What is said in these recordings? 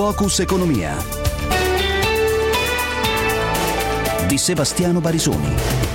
Focus Economia di Sebastiano Barisoni.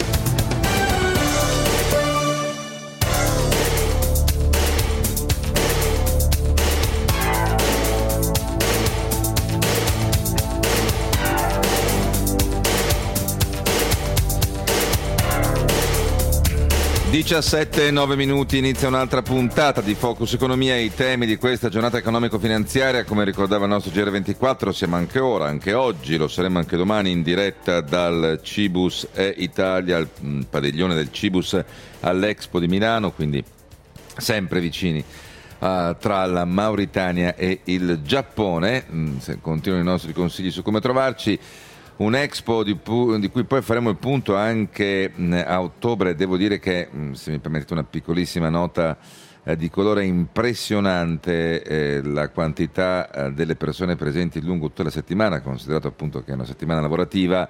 17:09, inizia un'altra puntata di Focus Economia. I temi di questa giornata economico-finanziaria, come ricordava il nostro GR24, siamo anche ora, anche oggi, lo saremo anche domani in diretta dal Cibus e Italia, il padiglione del Cibus all'Expo di Milano, quindi sempre vicini tra la Mauritania e il Giappone. Se continuano i nostri consigli su come trovarci. Un Expo di cui poi faremo il punto anche a ottobre. Devo dire che, se mi permettete una piccolissima nota di colore, impressionante la quantità delle persone presenti lungo tutta la settimana, considerato appunto che è una settimana lavorativa,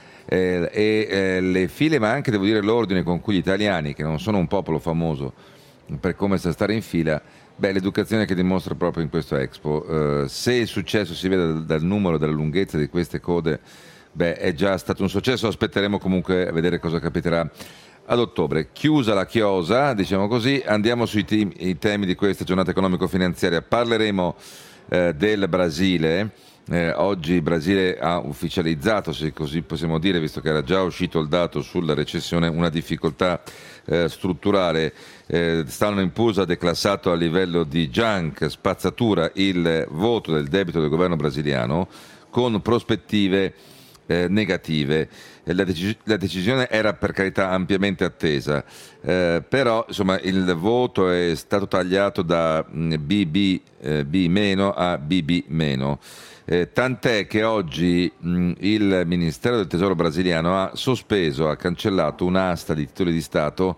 e le file, ma anche devo dire l'ordine con cui gli italiani, che non sono un popolo famoso per come sa stare in fila, l'educazione che dimostra proprio in questo Expo. Se il successo si vede dal numero, dalla lunghezza di queste code, è già stato un successo. Aspetteremo comunque a vedere cosa capiterà ad ottobre. Chiusa la chiosa, diciamo così, andiamo sui temi di questa giornata economico-finanziaria. Parleremo del Brasile. Oggi il Brasile ha ufficializzato, se così possiamo dire, visto che era già uscito il dato sulla recessione, una difficoltà strutturale. Standard & Poor's ha declassato a livello di junk, spazzatura, il voto del debito del governo brasiliano con prospettive negative. La decisione era per carità ampiamente attesa, però insomma il voto è stato tagliato da BB B- a BB-. Tant'è che oggi il Ministero del Tesoro brasiliano ha cancellato un'asta di titoli di Stato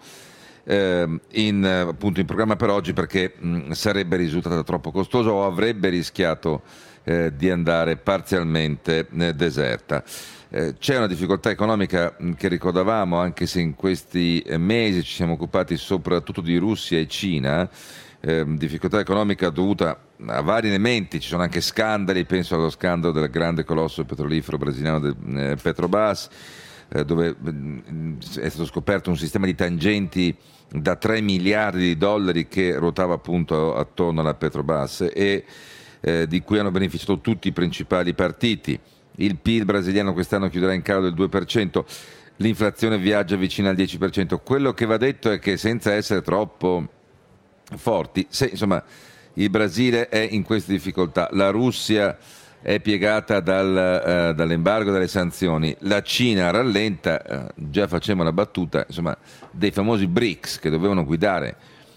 in programma per oggi, perché sarebbe risultata troppo costosa o avrebbe rischiato di andare parzialmente deserta. C'è una difficoltà economica che ricordavamo, anche se in questi mesi ci siamo occupati soprattutto di Russia e Cina. Difficoltà economica dovuta a vari elementi, ci sono anche scandali, penso allo scandalo del grande colosso petrolifero brasiliano del Petrobras, dove è stato scoperto un sistema di tangenti da 3 miliardi di dollari che ruotava appunto attorno alla Petrobras e di cui hanno beneficiato tutti i principali partiti. Il PIL brasiliano quest'anno chiuderà in calo del 2%, l'inflazione viaggia vicino al 10%. Quello che va detto è che, senza essere troppo forti, insomma, il Brasile è in queste difficoltà, la Russia è piegata dall'embargo, dalle sanzioni, la Cina rallenta, già facciamo la battuta, insomma, dei famosi BRICS che dovevano guidare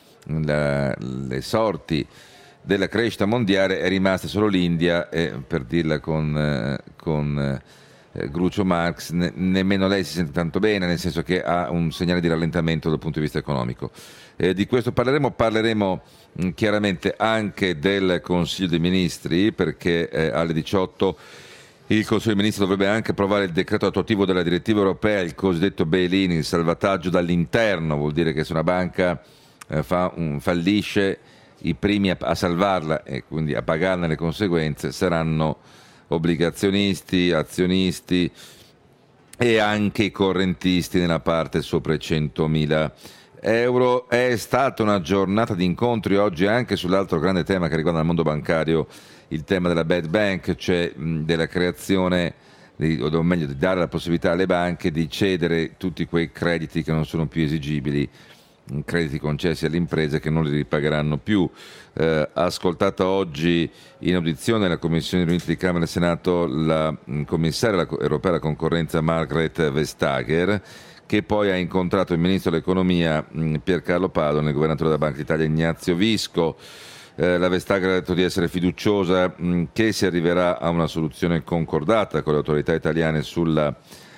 le sorti della crescita mondiale, è rimasta solo l'India, e per dirla con Groucho Marx, nemmeno lei si sente tanto bene, nel senso che ha un segnale di rallentamento dal punto di vista economico. Di questo parleremo chiaramente anche del Consiglio dei Ministri, perché alle 18 il Consiglio dei Ministri dovrebbe anche approvare il decreto attuativo della direttiva europea, il cosiddetto bail-in, il salvataggio dall'interno. Vuol dire che se una banca fallisce, i primi a salvarla e quindi a pagarne le conseguenze saranno obbligazionisti, azionisti e anche i correntisti nella parte sopra i 100.000 euro. È stata una giornata di incontri oggi anche sull'altro grande tema che riguarda il mondo bancario, il tema della bad bank, cioè della creazione, o meglio di dare la possibilità alle banche di cedere tutti quei crediti che non sono più esigibili, crediti concessi alle imprese che non li ripagheranno più. Ascoltata oggi in audizione alla Commissione riunita di Camera e Senato la commissaria europea alla concorrenza Margrethe Vestager, che poi ha incontrato il ministro dell'economia Piercarlo Padoan e il governatore della Banca d'Italia Ignazio Visco. La Vestager ha detto di essere fiduciosa che si arriverà a una soluzione concordata con le autorità italiane sulla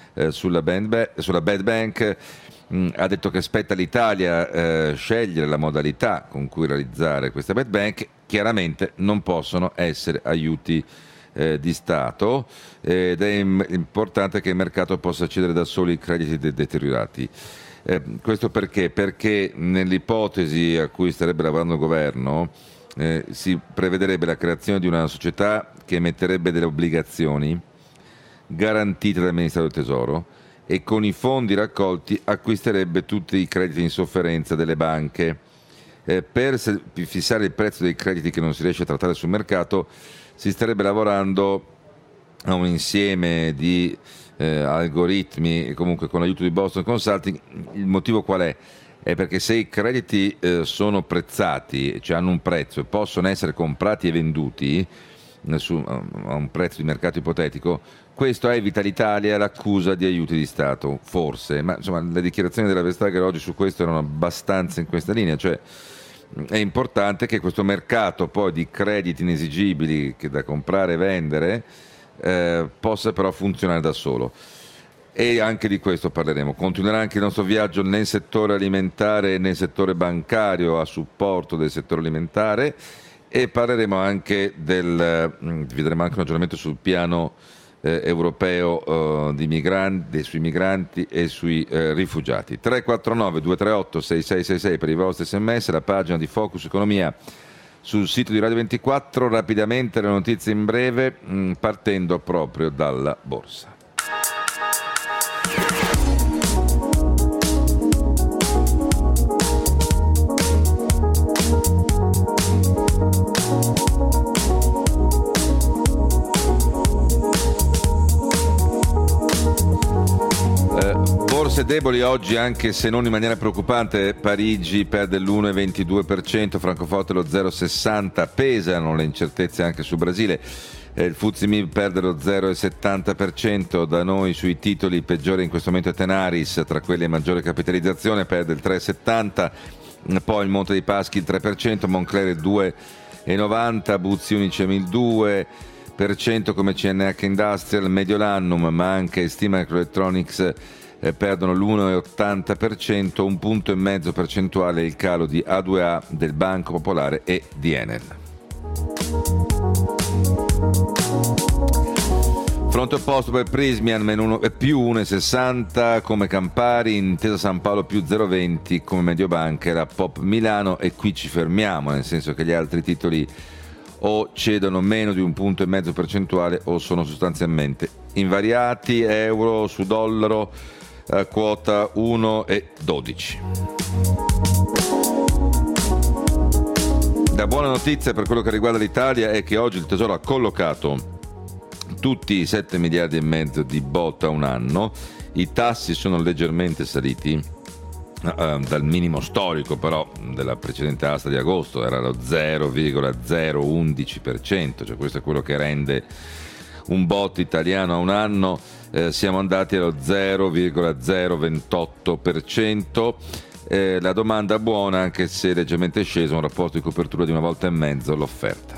bad bank. Ha detto che spetta all'Italia scegliere la modalità con cui realizzare questa bad bank. Chiaramente non possono essere aiuti di Stato, ed è importante che il mercato possa cedere da soli i crediti deteriorati. Questo perché? Perché nell'ipotesi a cui starebbe lavorando il governo, si prevederebbe la creazione di una società che emetterebbe delle obbligazioni garantite dal Ministero del Tesoro e con i fondi raccolti acquisterebbe tutti i crediti in sofferenza delle banche. Per fissare il prezzo dei crediti che non si riesce a trattare sul mercato si starebbe lavorando a un insieme di algoritmi, e comunque con l'aiuto di Boston Consulting. Il motivo qual è? È perché se i crediti sono prezzati, cioè hanno un prezzo e possono essere comprati e venduti a un prezzo di mercato ipotetico, questo evita all'Italia l'accusa di aiuti di Stato, forse, ma insomma le dichiarazioni della Vestager oggi su questo erano abbastanza in questa linea, cioè è importante che questo mercato poi di crediti inesigibili che da comprare e vendere possa però funzionare da solo. E anche di questo parleremo. Continuerà anche il nostro viaggio nel settore alimentare e nel settore bancario a supporto del settore alimentare, e parleremo anche vi daremo anche un aggiornamento sul piano europeo sui migranti e sui rifugiati. 349 238 6666 per i vostri sms, la pagina di Focus Economia sul sito di Radio 24. Rapidamente le notizie in breve, partendo proprio dalla borsa. Borse deboli oggi, anche se non in maniera preoccupante. Parigi perde l'1,22%, Francoforte lo 0,60%, pesano le incertezze anche sul Brasile. Il FTSE MIB perde lo 0,70%, da noi sui titoli peggiore in questo momento è Tenaris, tra quelli a maggiore capitalizzazione, perde il 3,70%, poi il Monte dei Paschi il 3%, Moncler il 2,90%, Buzzi Unicem il 2% come CNH Industrial, Mediolanum ma anche Steam Microelectronics perdono l'1,80%, 1,5 punti percentuale il calo di A2A, del Banco Popolare e di Enel. Fronte opposto per Prismian più 1,60 come Campari, Intesa San Paolo più 0,20 come Mediobanca, la Pop Milano, e qui ci fermiamo, nel senso che gli altri titoli o cedono meno di 1,5 punti percentuale o sono sostanzialmente invariati. Euro su dollaro quota 1,12. La buona notizia per quello che riguarda l'Italia è che oggi il Tesoro ha collocato tutti i 7 miliardi e mezzo di BOT a un anno. I tassi sono leggermente saliti dal minimo storico però della precedente asta di agosto, era lo 0,011%, cioè questo è quello che rende un BOT italiano a un anno. Siamo andati allo 0,028%. La domanda buona, anche se leggermente scesa, un rapporto di copertura di 1,5 volte l'offerta.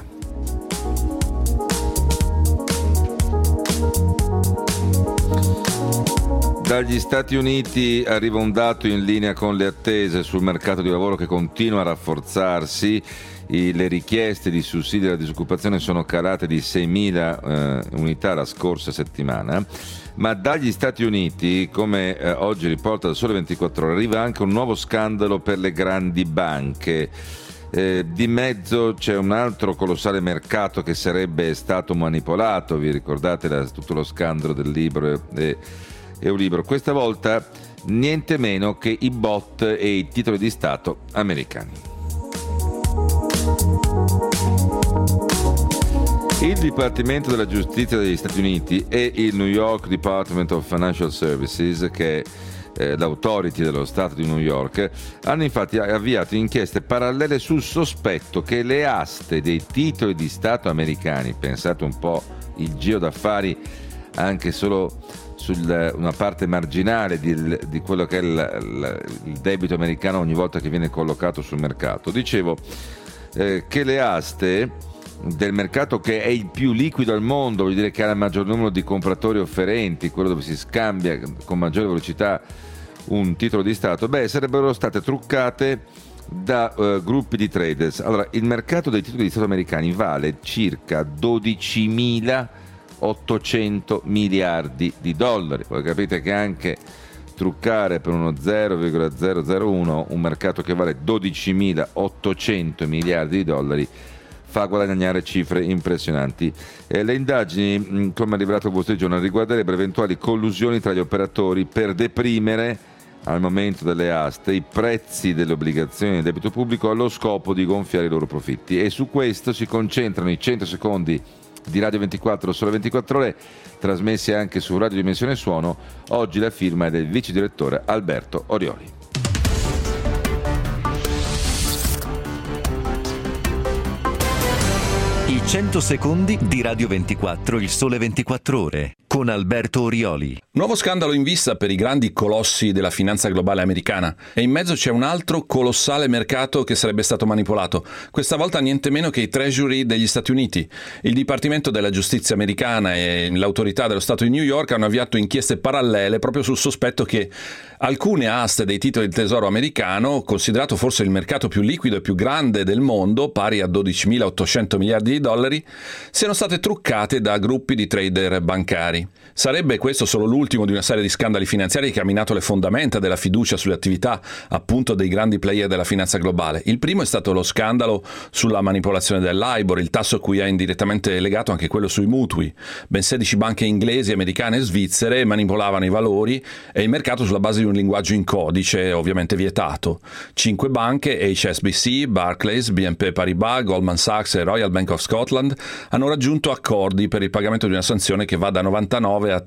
Dagli Stati Uniti arriva un dato in linea con le attese sul mercato di lavoro che continua a rafforzarsi. Le richieste di sussidi alla disoccupazione sono calate di 6.000 unità la scorsa settimana, ma dagli Stati Uniti, come oggi riporta il Sole 24 Ore, arriva anche un nuovo scandalo per le grandi banche. Di mezzo c'è un altro colossale mercato che sarebbe stato manipolato, vi ricordate tutto lo scandalo del libro e Euribor, questa volta niente meno che i BOT e i titoli di Stato americani. Il Dipartimento della Giustizia degli Stati Uniti e il New York Department of Financial Services, che è l'autority dello Stato di New York, hanno infatti avviato inchieste parallele sul sospetto che le aste dei titoli di Stato americani, pensate un po' il giro d'affari anche solo su una parte marginale di quello che è il debito americano ogni volta che viene collocato sul mercato. Dicevo che le aste del mercato, che è il più liquido al mondo, vuol dire che ha il maggior numero di compratori offerenti, quello dove si scambia con maggiore velocità un titolo di Stato, sarebbero state truccate da gruppi di traders. Allora, il mercato dei titoli di Stato americani vale circa 12.800 miliardi di dollari. Voi capite che anche truccare per uno 0,001 un mercato che vale 12.800 miliardi di dollari fa guadagnare cifre impressionanti. Le indagini, come ha rivelato il Wall Street Journal, riguarderebbero eventuali collusioni tra gli operatori per deprimere al momento delle aste i prezzi delle obbligazioni del debito pubblico allo scopo di gonfiare i loro profitti, e su questo si concentrano i 100 secondi di Radio 24 Sole 24 Ore, trasmessi anche su Radio Dimensione Suono. Oggi la firma è del vice direttore Alberto Orioli. I 100 secondi di Radio 24, il Sole 24 Ore, con Alberto Orioli. Nuovo scandalo in vista per i grandi colossi della finanza globale americana, e in mezzo c'è un altro colossale mercato che sarebbe stato manipolato, questa volta niente meno che i Treasury degli Stati Uniti. Il Dipartimento della Giustizia americana e l'autorità dello Stato di New York hanno avviato inchieste parallele proprio sul sospetto che alcune aste dei titoli del tesoro americano, considerato forse il mercato più liquido e più grande del mondo, pari a 12.800 miliardi di dollari, siano state truccate da gruppi di trader bancari. Sarebbe questo solo l'ultimo di una serie di scandali finanziari che ha minato le fondamenta della fiducia sulle attività appunto dei grandi player della finanza globale. Il primo è stato lo scandalo sulla manipolazione del LIBOR, il tasso a cui è indirettamente legato anche quello sui mutui. Ben 16 banche inglesi, americane e svizzere manipolavano i valori e il mercato sulla base di un linguaggio in codice, ovviamente vietato. 5 banche, HSBC, Barclays, BNP Paribas, Goldman Sachs e Royal Bank of Scotland, hanno raggiunto accordi per il pagamento di una sanzione che va da 99 a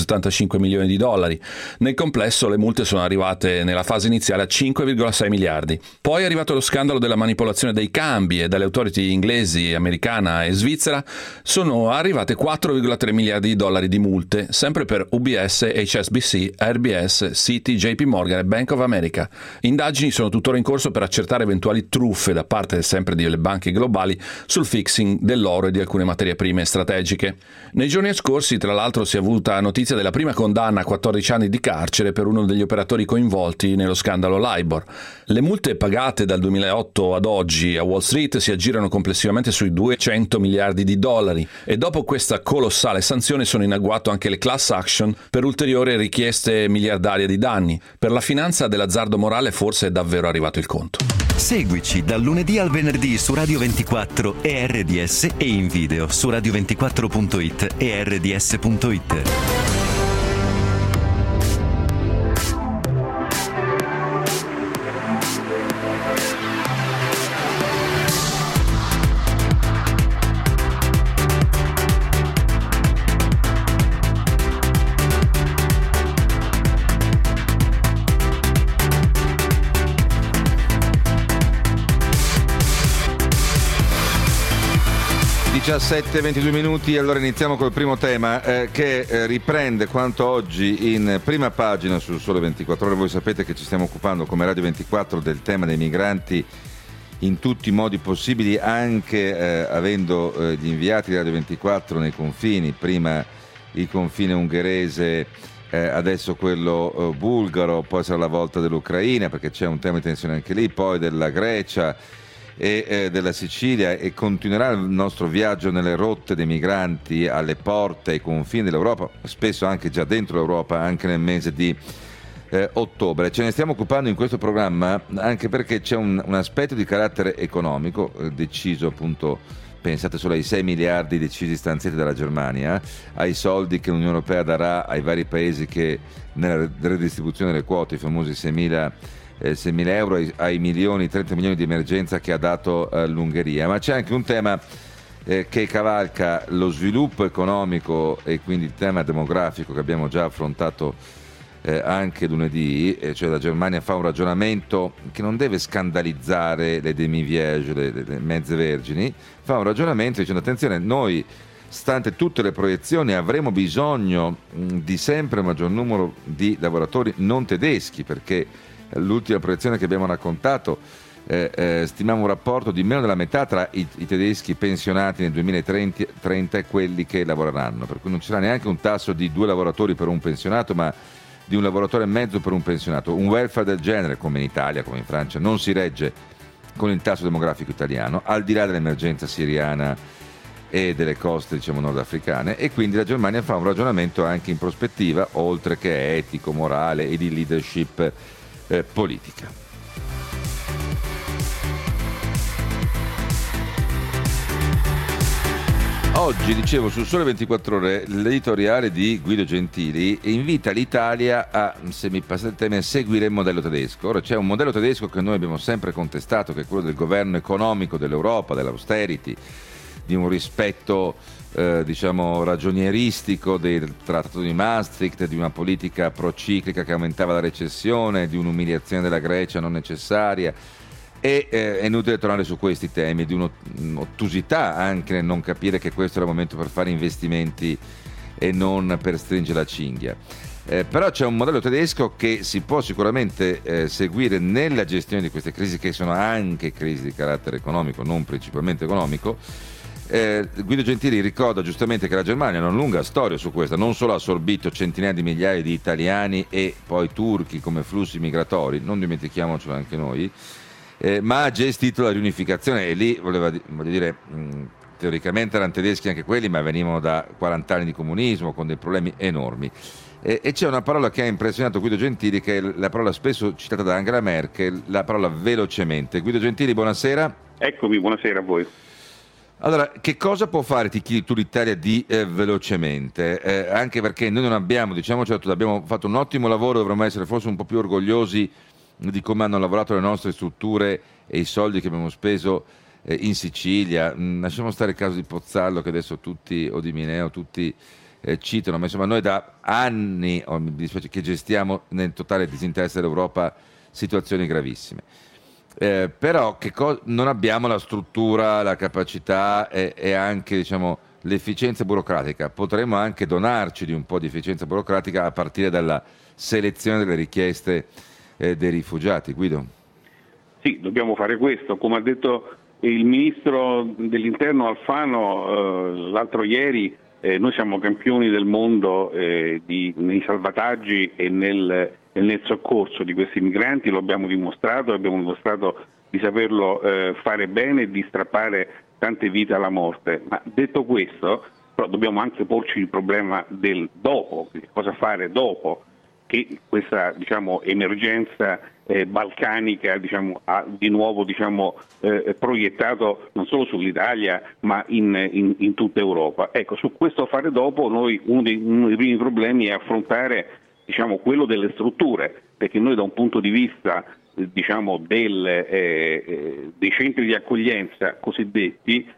375 milioni di dollari. Nel complesso le multe sono arrivate nella fase iniziale a 5,6 miliardi. Poi è arrivato lo scandalo della manipolazione dei cambi, e dalle autority inglesi, americana e svizzera sono arrivate 4,3 miliardi di dollari di multe, sempre per UBS, HSBC, RBS, Citi, JP Morgan e Bank of America. Indagini sono tuttora in corso per accertare eventuali truffe da parte sempre delle banche globali sul fixing dell'oro e di alcune materie prime strategiche. Nei giorni scorsi, tra l'altro, si è avuta notizia della prima condanna a 14 anni di carcere per uno degli operatori coinvolti nello scandalo LIBOR. Le multe pagate dal 2008 ad oggi a Wall Street si aggirano complessivamente sui 200 miliardi di dollari, e dopo questa colossale sanzione sono in agguato anche le class action per ulteriori richieste miliardarie di danni. Per la finanza dell'azzardo morale forse è davvero arrivato il conto. Seguici dal lunedì al venerdì su Radio 24 e RDS, e in video su radio24.it e rds.it. Diciassette 22 minuti, allora iniziamo col primo tema che riprende quanto oggi in prima pagina sul Sole 24 Ore. Voi sapete che ci stiamo occupando come Radio 24 del tema dei migranti in tutti i modi possibili, anche avendo gli inviati di Radio 24 nei confini, prima il confine ungherese, adesso quello bulgaro, poi sarà la volta dell'Ucraina perché c'è un tema di tensione anche lì, poi della Grecia e della Sicilia, e continuerà il nostro viaggio nelle rotte dei migranti alle porte, ai confini dell'Europa, spesso anche già dentro l'Europa, anche nel mese di ottobre. Ce ne stiamo occupando in questo programma anche perché c'è un aspetto di carattere economico deciso, appunto, pensate solo ai 6 miliardi decisi stanziati dalla Germania, ai soldi che l'Unione Europea darà ai vari paesi che nella redistribuzione delle quote, i famosi 6.000 euro, ai 30 milioni di emergenza che ha dato l'Ungheria. Ma c'è anche un tema che cavalca lo sviluppo economico e quindi il tema demografico che abbiamo già affrontato anche lunedì, cioè la Germania fa un ragionamento che non deve scandalizzare le demi-vierge, le mezze vergini, fa un ragionamento dicendo: attenzione, noi, stante tutte le proiezioni, avremo bisogno di sempre maggior numero di lavoratori non tedeschi, perché l'ultima proiezione che abbiamo raccontato stimava un rapporto di meno della metà tra i tedeschi pensionati nel 2030 e quelli che lavoreranno, per cui non ci sarà neanche un tasso di 2 lavoratori per un pensionato, ma di 1 lavoratore e mezzo per un pensionato. Un welfare del genere, come in Italia, come in Francia, non si regge con il tasso demografico italiano, al di là dell'emergenza siriana e delle coste, diciamo, nordafricane, e quindi la Germania fa un ragionamento anche in prospettiva, oltre che etico, morale e di leadership politica. Oggi, dicevo, sul Sole 24 Ore, l'editoriale di Guido Gentili invita l'Italia a, se mi passate il termine, seguire il modello tedesco. Ora, c'è un modello tedesco che noi abbiamo sempre contestato, che è quello del governo economico dell'Europa, dell'austerity, di un rispetto diciamo ragionieristico del Trattato di Maastricht, di una politica prociclica che aumentava la recessione, di un'umiliazione della Grecia non necessaria. E è inutile tornare su questi temi, di un'ottusità anche nel non capire che questo era il momento per fare investimenti e non per stringere la cinghia. Però c'è un modello tedesco che si può sicuramente seguire nella gestione di queste crisi, che sono anche crisi di carattere economico, non principalmente economico. Guido Gentili ricorda giustamente che la Germania ha una lunga storia su questo, non solo ha assorbito centinaia di migliaia di italiani e poi turchi come flussi migratori, non dimentichiamocelo anche noi, ma ha gestito la riunificazione, e lì voglio dire, teoricamente erano tedeschi anche quelli, ma venivano da 40 anni di comunismo con dei problemi enormi. E c'è una parola che ha impressionato Guido Gentili, che è la parola spesso citata da Angela Merkel, la parola velocemente. Guido Gentili, buonasera. Eccomi, buonasera a voi. Allora, che cosa può fare, ti chiedi tu, l'Italia di velocemente? Anche perché noi non abbiamo, abbiamo fatto un ottimo lavoro, dovremmo essere forse un po' più orgogliosi di come hanno lavorato le nostre strutture e i soldi che abbiamo speso in Sicilia. Lasciamo stare il caso di Pozzallo, che adesso tutti, o di Mineo, tutti citano, ma insomma noi da anni, mi dispiace, che gestiamo nel totale disinteresse dell'Europa situazioni gravissime. Però non abbiamo la struttura, la capacità e anche, diciamo, l'efficienza burocratica. Potremmo anche donarci di un po' di efficienza burocratica a partire dalla selezione delle richieste dei rifugiati. Guido? Sì, dobbiamo fare questo. Come ha detto il ministro dell'Interno Alfano l'altro ieri, noi siamo campioni del mondo nei salvataggi e nel soccorso di questi migranti, lo abbiamo dimostrato di saperlo fare bene e di strappare tante vite alla morte. Ma detto questo, però dobbiamo anche porci il problema del dopo, cosa fare dopo che questa, diciamo, emergenza balcanica, diciamo, ha di nuovo, diciamo, proiettato non solo sull'Italia ma in tutta Europa. Ecco, su questo fare dopo noi uno dei primi problemi è affrontare, diciamo, quello delle strutture, perché noi da un punto di vista, diciamo, dei centri di accoglienza cosiddetti,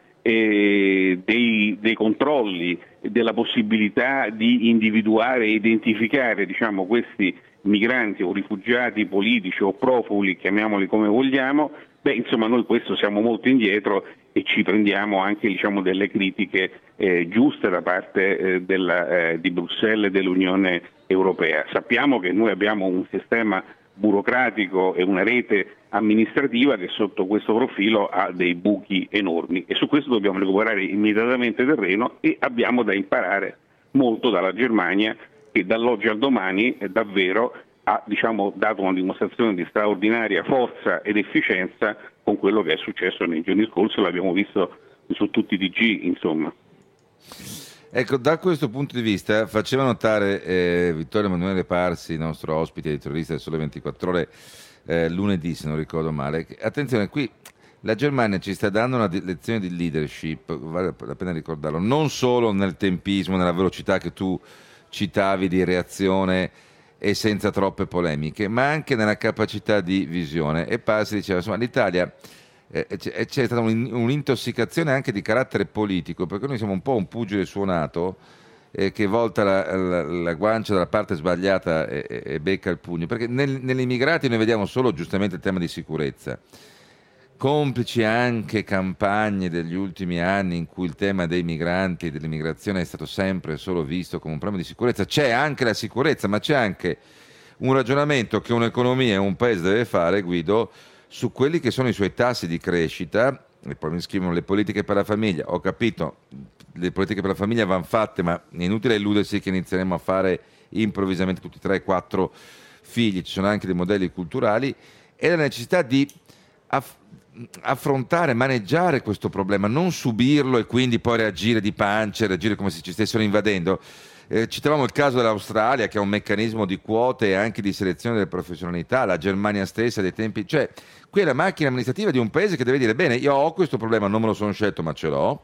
dei controlli, della possibilità di individuare e identificare, diciamo, questi migranti o rifugiati politici o profughi, chiamiamoli come vogliamo, insomma noi questo siamo molto indietro e ci prendiamo anche, diciamo, delle critiche giuste da parte di Bruxelles e dell'Unione Europea. Sappiamo che noi abbiamo un sistema burocratico e una rete amministrativa che sotto questo profilo ha dei buchi enormi, e su questo dobbiamo recuperare immediatamente terreno, e abbiamo da imparare molto dalla Germania, che dall'oggi al domani davvero ha, diciamo, dato una dimostrazione di straordinaria forza ed efficienza con quello che è successo nei giorni scorsi, l'abbiamo visto su tutti i TG, insomma. Ecco, da questo punto di vista faceva notare Vittorio Emanuele Parsi, nostro ospite editorialista del Sole 24 Ore, lunedì, se non ricordo male, che, attenzione, qui la Germania ci sta dando una lezione di leadership, vale la pena ricordarlo, non solo nel tempismo, nella velocità che tu citavi di reazione e senza troppe polemiche, ma anche nella capacità di visione. E Parsi diceva, insomma, l'Italia c'è stata un'intossicazione anche di carattere politico, perché noi siamo un po' un pugile suonato che volta la guancia dalla parte sbagliata e becca il pugno, perché negli immigrati noi vediamo solo giustamente il tema di sicurezza, complici anche campagne degli ultimi anni in cui il tema dei migranti e dell'immigrazione è stato sempre solo visto come un problema di sicurezza. C'è anche la sicurezza, ma c'è anche un ragionamento che un'economia e un paese deve fare, Guido, su quelli che sono i suoi tassi di crescita. E poi mi scrivono le politiche per la famiglia. Ho capito, le politiche per la famiglia vanno fatte, ma è inutile illudersi che inizieremo a fare improvvisamente tutti 3-4 figli. Ci sono anche dei modelli culturali e la necessità di affrontare, maneggiare questo problema, non subirlo e quindi poi reagire di pancia, reagire come se ci stessero invadendo. Citavamo il caso dell'Australia, che ha un meccanismo di quote e anche di selezione delle professionalità, la Germania stessa dei tempi, cioè qui è la macchina amministrativa di un paese che deve dire: bene, io ho questo problema, non me lo sono scelto ma ce l'ho,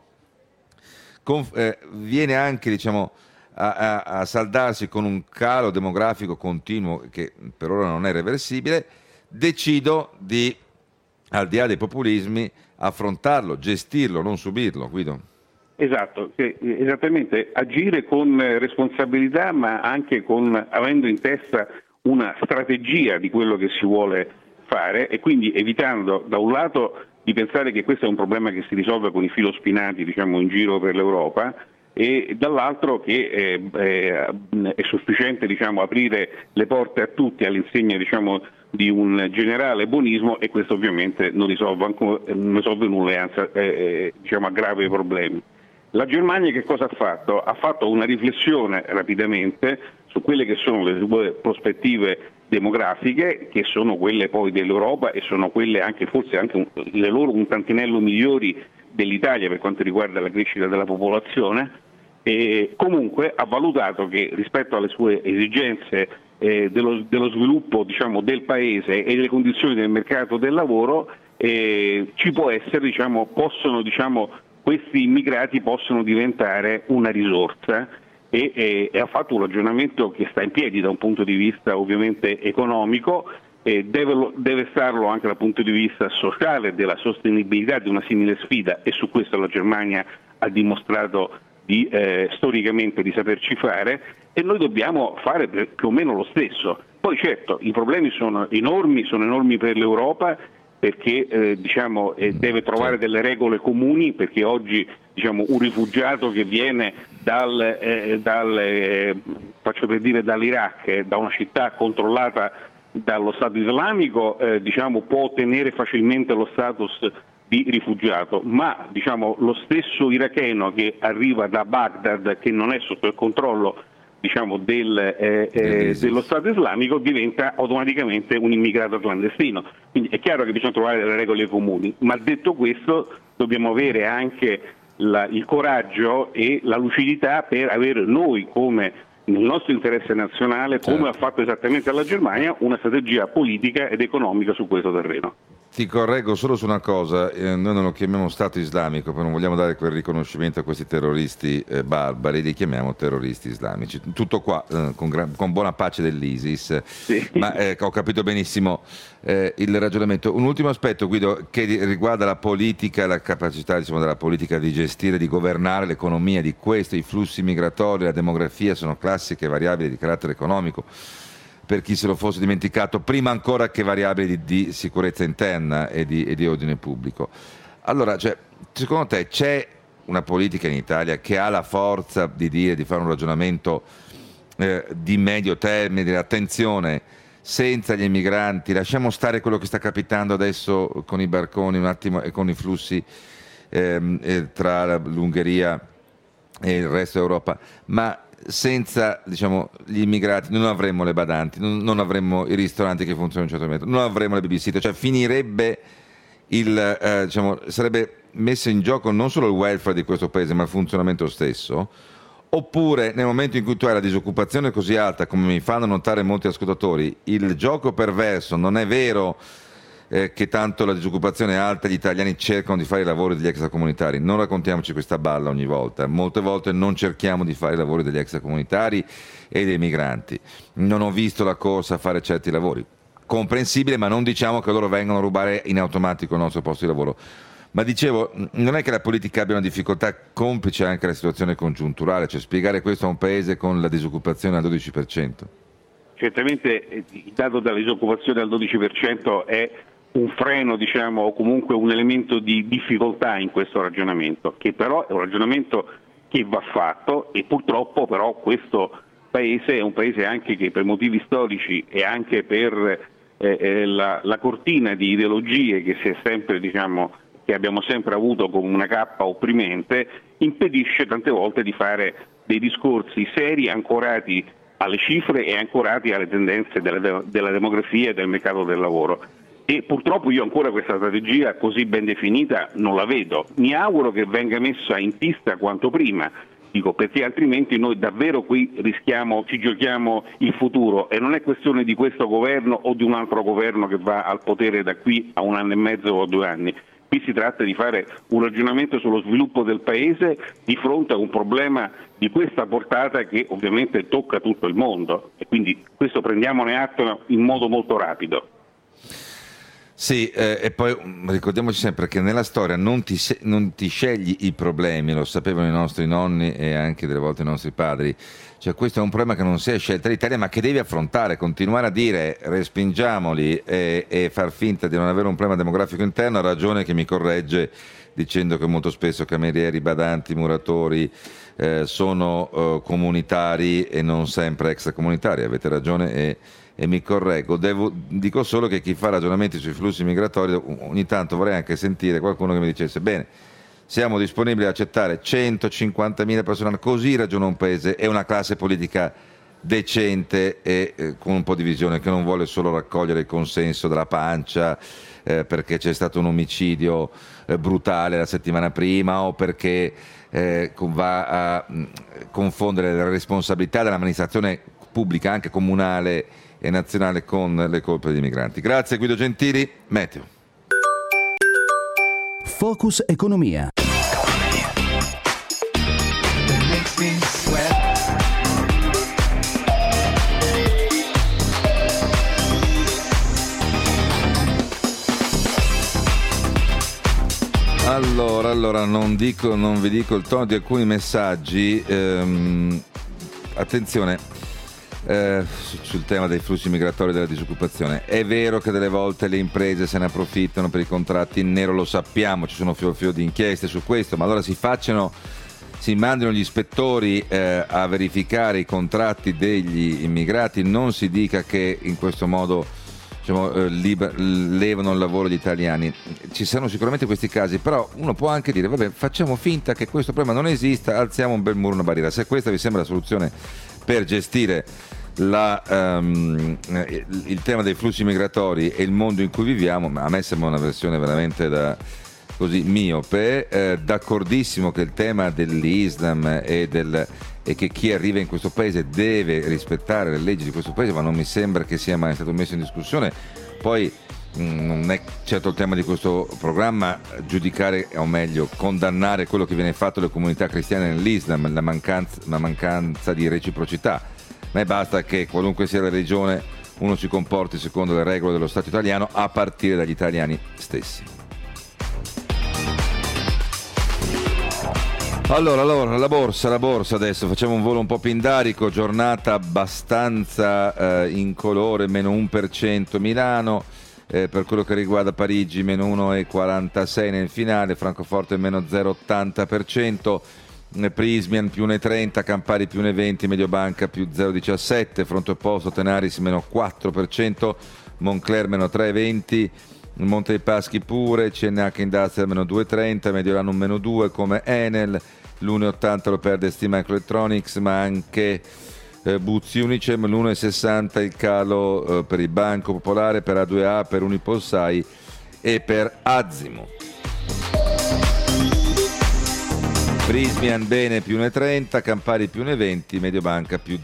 viene anche, diciamo, a saldarsi con un calo demografico continuo che per ora non è reversibile. Decido di, al di là dei populismi, affrontarlo, gestirlo, non subirlo. Guido. Esatto, esattamente, agire con responsabilità, ma anche avendo in testa una strategia di quello che si vuole fare, e quindi evitando da un lato di pensare che questo è un problema che si risolve con i filospinati, diciamo, in giro per l'Europa, e dall'altro che è sufficiente, diciamo, aprire le porte a tutti all'insegna, diciamo, di un generale buonismo, e questo ovviamente non risolve nulla, anzi diciamo, aggrava i problemi. La Germania che cosa ha fatto? Ha fatto una riflessione rapidamente su quelle che sono le sue prospettive demografiche, che sono quelle poi dell'Europa e sono quelle anche, forse anche le loro un tantinello migliori dell'Italia per quanto riguarda la crescita della popolazione, e comunque ha valutato che rispetto alle sue esigenze dello sviluppo, diciamo, del paese e delle condizioni del mercato del lavoro, ci può essere, diciamo, questi immigrati possono diventare una risorsa, e ha fatto un ragionamento che sta in piedi da un punto di vista ovviamente economico, e deve starlo anche dal punto di vista sociale, della sostenibilità di una simile sfida, e su questo la Germania ha dimostrato storicamente di saperci fare, e noi dobbiamo fare più o meno lo stesso. Poi certo i problemi sono enormi per l'Europa, perché deve trovare delle regole comuni, perché oggi, diciamo, un rifugiato che viene dall'Iraq, da una città controllata dallo Stato islamico, diciamo, può ottenere facilmente lo status di rifugiato, ma, diciamo, lo stesso iracheno che arriva da Baghdad, che non è sotto il controllo, diciamo, dello Stato islamico, diventa automaticamente un immigrato clandestino. Quindi è chiaro che bisogna trovare delle regole comuni, ma detto questo dobbiamo avere anche il coraggio e la lucidità per avere noi, come nel nostro interesse nazionale, come ha fatto esattamente la Germania, una strategia politica ed economica su questo terreno. Ti correggo solo su una cosa, noi non lo chiamiamo Stato islamico, perché non vogliamo dare quel riconoscimento a questi terroristi barbari, li chiamiamo terroristi islamici. Tutto qua, con buona pace dell'ISIS, sì. Ma ho capito benissimo il ragionamento. Un ultimo aspetto, Guido, che riguarda la politica, la capacità, diciamo, della politica di gestire, di governare l'economia di questo. I flussi migratori, la demografia sono classiche variabili di carattere economico, per chi se lo fosse dimenticato, prima ancora che variabili di sicurezza interna e di ordine pubblico. Allora, secondo te c'è una politica in Italia che ha la forza di fare un ragionamento di medio termine, di attenzione, senza gli immigranti, lasciamo stare quello che sta capitando adesso con i barconi un attimo e con i flussi tra l'Ungheria e il resto d'Europa, ma senza, diciamo, gli immigrati non avremmo le badanti, non avremmo i ristoranti che funzionano in un certo momento, non avremmo le babysitter, cioè finirebbe sarebbe messo in gioco non solo il welfare di questo paese ma il funzionamento stesso. Oppure nel momento in cui tu hai la disoccupazione così alta, come mi fanno notare molti ascoltatori, il gioco perverso non è vero che tanto la disoccupazione è alta, gli italiani cercano di fare i lavori degli extracomunitari. Non raccontiamoci questa balla ogni volta. Molte volte non cerchiamo di fare i lavori degli extracomunitari e dei migranti. Non ho visto la corsa a fare certi lavori. Comprensibile, ma non diciamo che loro vengono a rubare in automatico il nostro posto di lavoro. Ma dicevo, non è che la politica abbia una difficoltà complice anche la situazione congiunturale, cioè spiegare questo a un paese con la disoccupazione al 12%? Certamente il dato della disoccupazione al 12% è un freno, diciamo, o comunque un elemento di difficoltà in questo ragionamento, che però è un ragionamento che va fatto, e purtroppo però questo paese è un paese anche che per motivi storici e anche per la cortina di ideologie che si è sempre, diciamo, che abbiamo sempre avuto come una cappa opprimente, impedisce tante volte di fare dei discorsi seri ancorati alle cifre e ancorati alle tendenze della demografia e del mercato del lavoro. E purtroppo io ancora questa strategia così ben definita non la vedo. Mi auguro che venga messa in pista quanto prima, dico, perché altrimenti noi davvero qui ci giochiamo il futuro, e non è questione di questo governo o di un altro governo che va al potere da qui a 1 anno e mezzo o 2 anni. Qui si tratta di fare un ragionamento sullo sviluppo del Paese di fronte a un problema di questa portata che ovviamente tocca tutto il mondo, e quindi questo prendiamone atto in modo molto rapido. Sì, e poi ricordiamoci sempre che nella storia non ti scegli i problemi, lo sapevano i nostri nonni e anche delle volte i nostri padri. Cioè, questo è un problema che non si è scelta l'Italia, ma che devi affrontare. Continuare a dire respingiamoli e far finta di non avere un problema demografico interno, ha ragione chi mi corregge dicendo che molto spesso camerieri, badanti, muratori sono comunitari e non sempre extracomunitari. Avete ragione e mi correggo. Dico solo che chi fa ragionamenti sui flussi migratori, ogni tanto vorrei anche sentire qualcuno che mi dicesse: bene, siamo disponibili ad accettare 150.000 persone, così ragiona un paese e una classe politica decente e con un po' di visione, che non vuole solo raccogliere il consenso della pancia perché c'è stato un omicidio brutale la settimana prima, o perché va a confondere la responsabilità dell'amministrazione pubblica, anche comunale e nazionale, con le colpe dei migranti. Grazie Guido Gentili. Meteo. Focus Economia. Allora non vi dico il tono di alcuni messaggi. Attenzione. Sul tema dei flussi migratori e della disoccupazione. È vero che delle volte le imprese se ne approfittano per i contratti in nero, lo sappiamo, ci sono filo di inchieste su questo, ma allora si mandino gli ispettori a verificare i contratti degli immigrati, non si dica che in questo modo levano il lavoro gli italiani. Ci saranno sicuramente questi casi, però uno può anche dire: vabbè, facciamo finta che questo problema non esista, alziamo un bel muro, una barriera. Se questa vi sembra la soluzione per gestire il tema dei flussi migratori e il mondo in cui viviamo, ma a me sembra una versione veramente così miope. D'accordissimo che il tema dell'Islam e che chi arriva in questo paese deve rispettare le leggi di questo paese, ma non mi sembra che sia mai stato messo in discussione. Poi non è certo il tema di questo programma giudicare, o meglio condannare quello che viene fatto alle comunità cristiane nell'Islam, la mancanza di reciprocità. Ma basta che qualunque sia la religione uno si comporti secondo le regole dello Stato italiano, a partire dagli italiani stessi. Allora, la borsa adesso, facciamo un volo un po' pindarico, giornata abbastanza incolore, meno 1% Milano, per quello che riguarda Parigi meno 1,46 nel finale, Francoforte meno 0,80%, Prismian più 1,30, Campari più 1,20, Mediobanca più 0,17, fronte opposto Tenaris meno 4%, Moncler meno 3,20%, Monte dei Paschi pure, CNH Industrial meno 2,30, Mediolanum meno 2 come Enel, l'1,80 lo perde STMicroelectronics, ma anche Buzzi Unicem, l'1,60 il calo per il Banco Popolare, per A2A, per Unipolsai e per Azimo. Prismian bene più 1,30, Campari più 1,20, Mediobanca più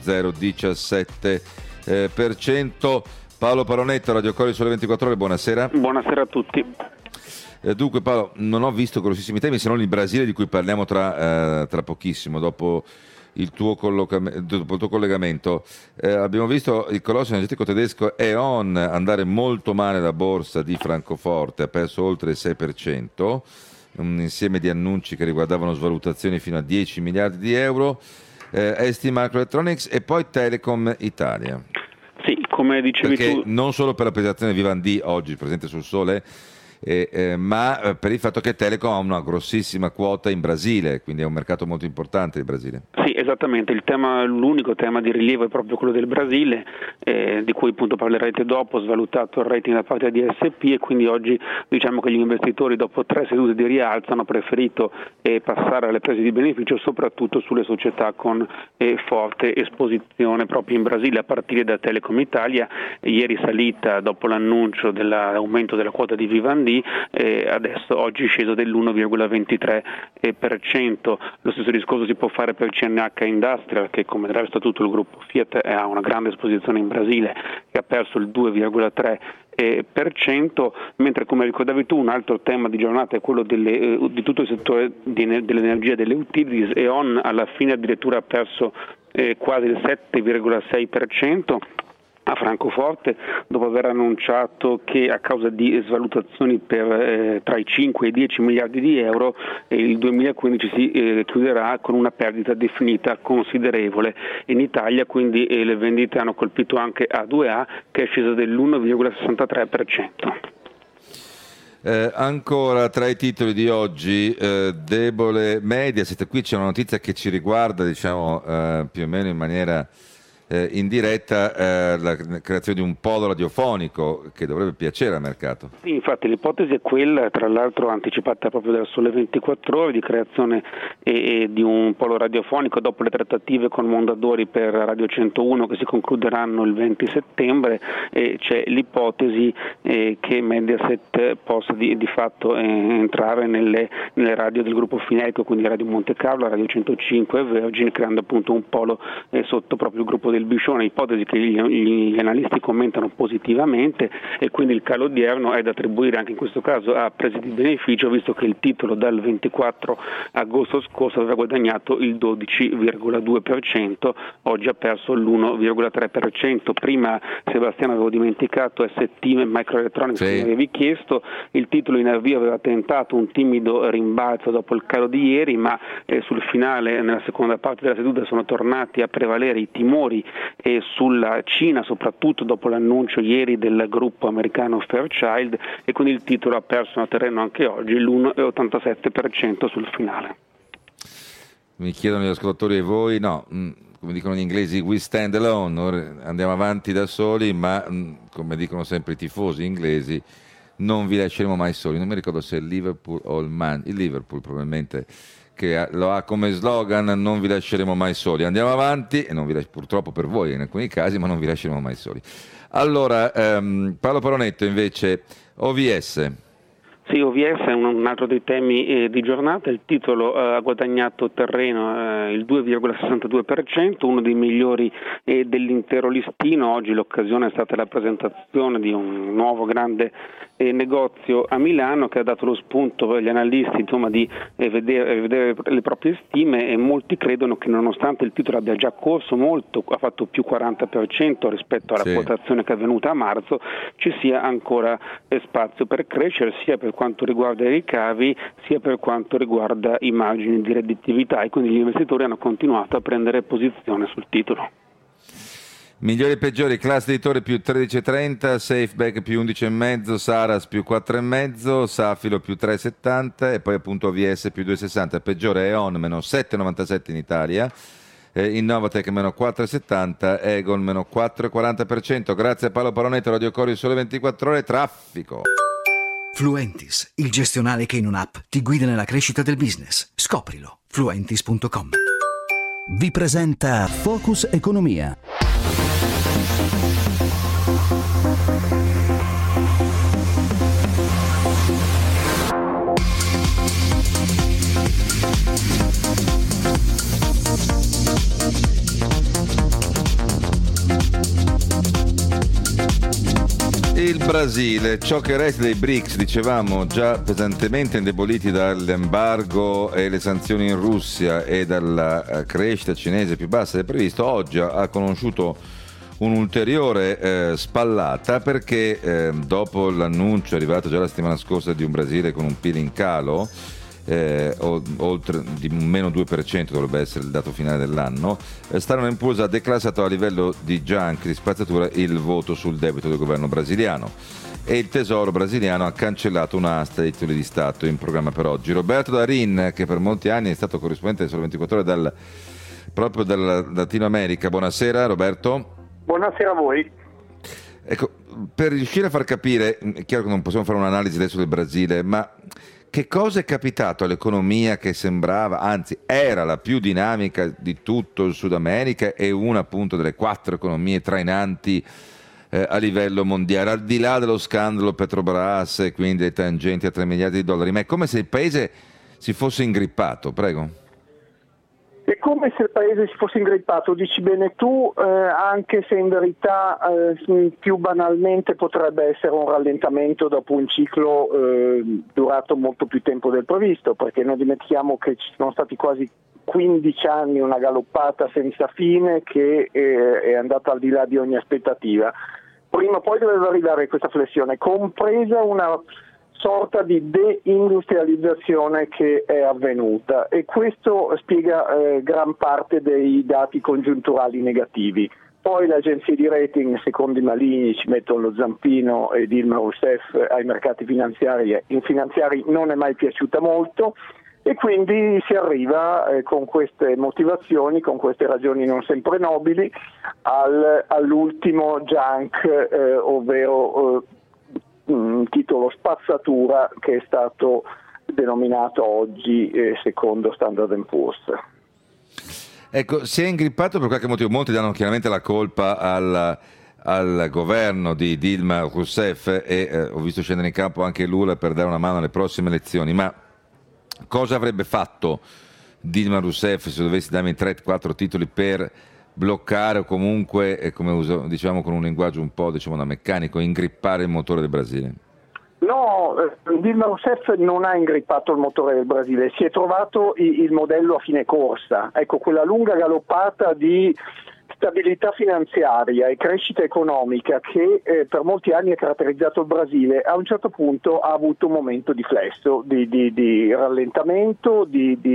0,17%. Paolo Paronetto, Radio Cori Sole 24 Ore, buonasera. Buonasera a tutti. Dunque Paolo, non ho visto grossissimi temi, se non il Brasile, di cui parliamo tra pochissimo, dopo il tuo collegamento. Abbiamo visto il colosso energetico tedesco E.ON andare molto male, la borsa di Francoforte ha perso oltre il 6%, un insieme di annunci che riguardavano svalutazioni fino a 10 miliardi di euro, STMicroelectronics e poi Telecom Italia. Sì, come dicevi perché tu. Non solo per la presentazione Vivendi oggi presente sul Sole, ma per il fatto che Telecom ha una grossissima quota in Brasile, quindi è un mercato molto importante il Brasile. Sì, esattamente, l'unico tema di rilievo è proprio quello del Brasile, di cui appunto parlerete dopo, svalutato il rating da parte di S&P, e quindi oggi diciamo che gli investitori dopo 3 sedute di rialzo hanno preferito passare alle prese di beneficio soprattutto sulle società con forte esposizione proprio in Brasile, a partire da Telecom Italia, ieri salita dopo l'annuncio dell'aumento della quota di Vivendi, adesso oggi è sceso dell'1,23%. Lo stesso discorso si può fare per CNH Industrial, che come del resto tutto il gruppo Fiat ha una grande esposizione in Brasile, che ha perso il 2,3%, mentre come ricordavi tu un altro tema di giornata è quello di tutto il settore dell'energia, delle utilities. E.ON alla fine addirittura ha perso quasi il 7,6% a Francoforte, dopo aver annunciato che a causa di svalutazioni per tra i 5 e i 10 miliardi di euro il 2015 si chiuderà con una perdita definita considerevole in Italia, quindi le vendite hanno colpito anche A2A, che è sceso dell'1,63%. Ancora tra i titoli di oggi, debole Mediaset. Qui c'è una notizia che ci riguarda, diciamo, più o meno in maniera in diretta, la creazione di un polo radiofonico che dovrebbe piacere al mercato. Sì, infatti l'ipotesi è quella, tra l'altro anticipata proprio dal Sole 24 Ore, di creazione di un polo radiofonico dopo le trattative con Mondadori per Radio 101 che si concluderanno il 20 settembre. C'è l'ipotesi che Mediaset possa di fatto entrare nelle radio del gruppo Fineco, quindi Radio Monte Carlo, Radio 105 e Virgin, creando appunto un polo sotto proprio il gruppo del Biscione, ipotesi che gli analisti commentano positivamente, e quindi il calo odierno è da attribuire anche in questo caso a prese di beneficio, visto che il titolo dal 24 agosto scorso aveva guadagnato il 12,2%, oggi ha perso l'1,3%. Prima, Sebastiano, avevo dimenticato ST Microelectronics, sì, che mi avevi chiesto. Il titolo in avvio aveva tentato un timido rimbalzo dopo il calo di ieri, ma sul finale, nella seconda parte della seduta, sono tornati a prevalere i timori sulla Cina, soprattutto dopo l'annuncio ieri del gruppo americano Fairchild, e quindi il titolo ha perso a terreno anche oggi, l'1,87% sul finale. Mi chiedono gli ascoltatori e voi, no, come dicono gli inglesi, we stand alone, andiamo avanti da soli, ma come dicono sempre i tifosi inglesi, non vi lasceremo mai soli. Non mi ricordo se è il Liverpool o il Liverpool probabilmente, che lo ha come slogan: non vi lasceremo mai soli, andiamo avanti, e purtroppo per voi in alcuni casi, ma non vi lasceremo mai soli. Allora, Paolo Paronetto invece, OVS. Sì, OVS è un altro dei temi di giornata. Il titolo ha guadagnato terreno il 2,62%, uno dei migliori dell'intero listino. Oggi l'occasione è stata la presentazione di un nuovo grande negozio a Milano, che ha dato lo spunto agli analisti, insomma, di vedere le proprie stime, e molti credono che, nonostante il titolo abbia già corso molto, ha fatto più 40% rispetto alla quotazione che è avvenuta a marzo, ci sia ancora spazio per crescere, sia per quanto riguarda i ricavi sia per quanto riguarda i margini di redditività, e quindi gli investitori hanno continuato a prendere posizione sul titolo. Migliori e peggiori: Class Editore più 13,30, Safeback più 11,5, Saras più 4,5, Safilo più 3,70 e poi appunto OVS più 2,60. Peggiore E.ON meno 7,97 in Italia, Innovatec meno 4,70, Egon meno 4,40%. Grazie a Paolo Paronetto, Radio Corio Sole 24 Ore. Traffico. Fluentis, il gestionale che in un'app ti guida nella crescita del business. Scoprilo. Fluentis.com. Vi presenta Focus Economia. Il Brasile, ciò che resta dei BRICS, dicevamo, già pesantemente indeboliti dall'embargo e le sanzioni in Russia e dalla crescita cinese più bassa del previsto, oggi ha conosciuto un'ulteriore spallata, perché dopo l'annuncio arrivato già la settimana scorsa di un Brasile con un PIL in calo, oltre di meno 2% dovrebbe essere il dato finale dell'anno. Standard & Poor's ha declassato a livello di junk, di spazzatura, il voto sul debito del governo brasiliano, e il tesoro brasiliano ha cancellato un'asta dei titoli di Stato in programma per oggi. Roberto Darin, che per molti anni è stato corrispondente del Sole 24 Ore proprio dalla Latino America. Buonasera Roberto. Buonasera a voi. Ecco, per riuscire a far capire, è chiaro che non possiamo fare un'analisi adesso del Brasile, ma che cosa è capitato all'economia che sembrava, anzi era la più dinamica di tutto il Sud America e una appunto delle 4 economie trainanti a livello mondiale, al di là dello scandalo Petrobras e quindi dei tangenti a 3 miliardi di dollari, ma è come se il paese si fosse ingrippato, prego. È come se il paese si fosse ingrippato, dici bene tu, anche se in verità più banalmente potrebbe essere un rallentamento dopo un ciclo durato molto più tempo del previsto, perché non dimentichiamo che ci sono stati quasi 15 anni, una galoppata senza fine che è andata al di là di ogni aspettativa. Prima o poi doveva arrivare questa flessione, compresa una sorta di deindustrializzazione che è avvenuta, e questo spiega gran parte dei dati congiunturali negativi. Poi le agenzie di rating, secondo i maligni, ci mettono lo zampino, e Dilma Rousseff ai mercati finanziari non è mai piaciuta molto, e quindi si arriva con queste motivazioni, con queste ragioni non sempre nobili, all'ultimo junk, ovvero titolo spazzatura, che è stato denominato oggi secondo Standard & Poor's. Ecco, si è ingrippato per qualche motivo, molti danno chiaramente la colpa al governo di Dilma Rousseff e ho visto scendere in campo anche Lula per dare una mano alle prossime elezioni, ma cosa avrebbe fatto Dilma Rousseff se dovessi darmi 3-4 titoli per bloccare o comunque, come diciamo con un linguaggio un po' da meccanico, ingrippare il motore del Brasile? No, Dilma Rousseff non ha ingrippato il motore del Brasile, si è trovato il modello a fine corsa. Ecco, quella lunga galoppata di stabilità finanziaria e crescita economica che per molti anni ha caratterizzato il Brasile, a un certo punto ha avuto un momento di flesso, di rallentamento,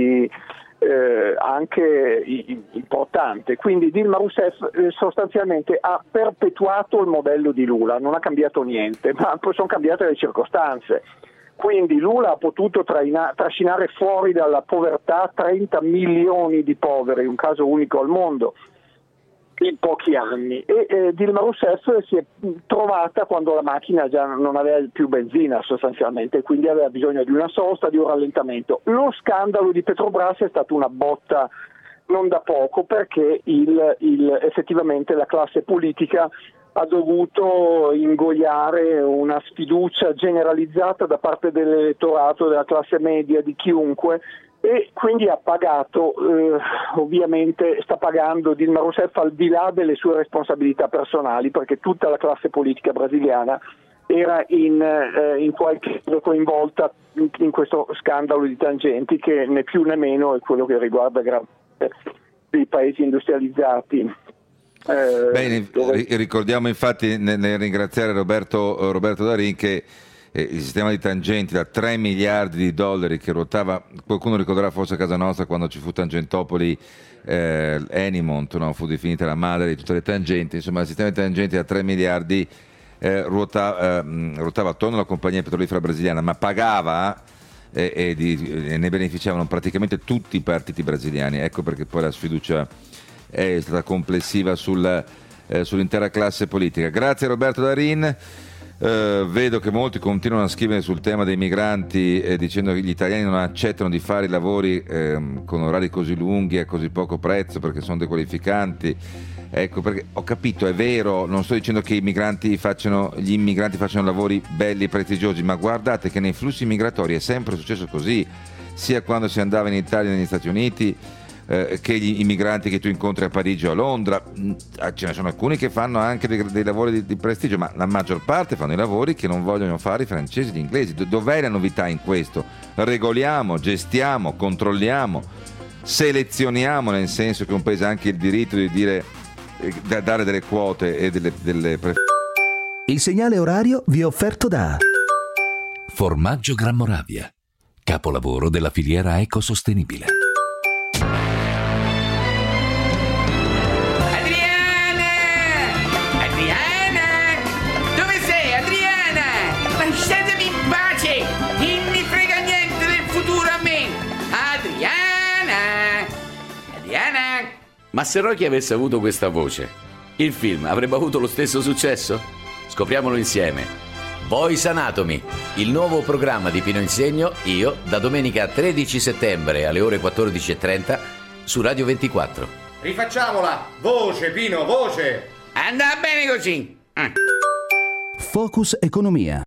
anche importante. Quindi Dilma Rousseff sostanzialmente ha perpetuato il modello di Lula, non ha cambiato niente, ma poi sono cambiate le circostanze. Quindi Lula ha potuto trascinare fuori dalla povertà 30 milioni di poveri, un caso unico al mondo, in pochi anni, e Dilma Rousseff si è trovata quando la macchina già non aveva più benzina sostanzialmente, quindi aveva bisogno di una sosta, di un rallentamento. Lo scandalo di Petrobras è stata una botta non da poco, perché effettivamente la classe politica ha dovuto ingoiare una sfiducia generalizzata da parte dell'elettorato, della classe media, di chiunque, e quindi ha pagato, ovviamente sta pagando Dilma Rousseff al di là delle sue responsabilità personali, perché tutta la classe politica brasiliana era in qualche modo coinvolta in questo scandalo di tangenti, che né più né meno è quello che riguarda gran parte dei paesi industrializzati. Bene, ricordiamo infatti nel ringraziare Roberto Darin che il sistema di tangenti da 3 miliardi di dollari che ruotava, qualcuno ricorderà forse a casa nostra quando ci fu Tangentopoli, Enimont, no? Fu definita la madre di tutte le tangenti, insomma il sistema di tangenti da 3 miliardi ruotava attorno alla compagnia petrolifera brasiliana, ma pagava e ne beneficiavano praticamente tutti i partiti brasiliani. Ecco perché poi la sfiducia è stata complessiva sull'intera classe politica. Grazie Roberto Darin. Vedo che molti continuano a scrivere sul tema dei migranti dicendo che gli italiani non accettano di fare i lavori con orari così lunghi e a così poco prezzo perché sono dequalificanti. Ecco, perché ho capito, è vero, non sto dicendo che gli immigrati facciano lavori belli e prestigiosi, ma guardate che nei flussi migratori è sempre successo così, sia quando si andava in Italia e negli Stati Uniti, che gli immigranti che tu incontri a Parigi o a Londra. Ce ne sono alcuni che fanno anche dei lavori di prestigio, ma la maggior parte fanno i lavori che non vogliono fare i francesi e gli inglesi. Dov'è la novità in questo? Regoliamo, gestiamo, controlliamo, selezioniamo, nel senso che un paese ha anche il diritto di dire, dare delle quote e delle Il segnale orario vi è offerto da Formaggio Gran Moravia, capolavoro della filiera ecosostenibile. Dove sei, Adriana? Lasciatemi in pace! Non mi frega niente del futuro a me! Adriana! Ma se Rocky avesse avuto questa voce, il film avrebbe avuto lo stesso successo? Scopriamolo insieme. Voice Anatomy, il nuovo programma di Pino Insegno, io, da domenica 13 settembre alle ore 14:30 su Radio 24. Rifacciamola! Voce, Pino, voce! Andava bene così! Focus Economia.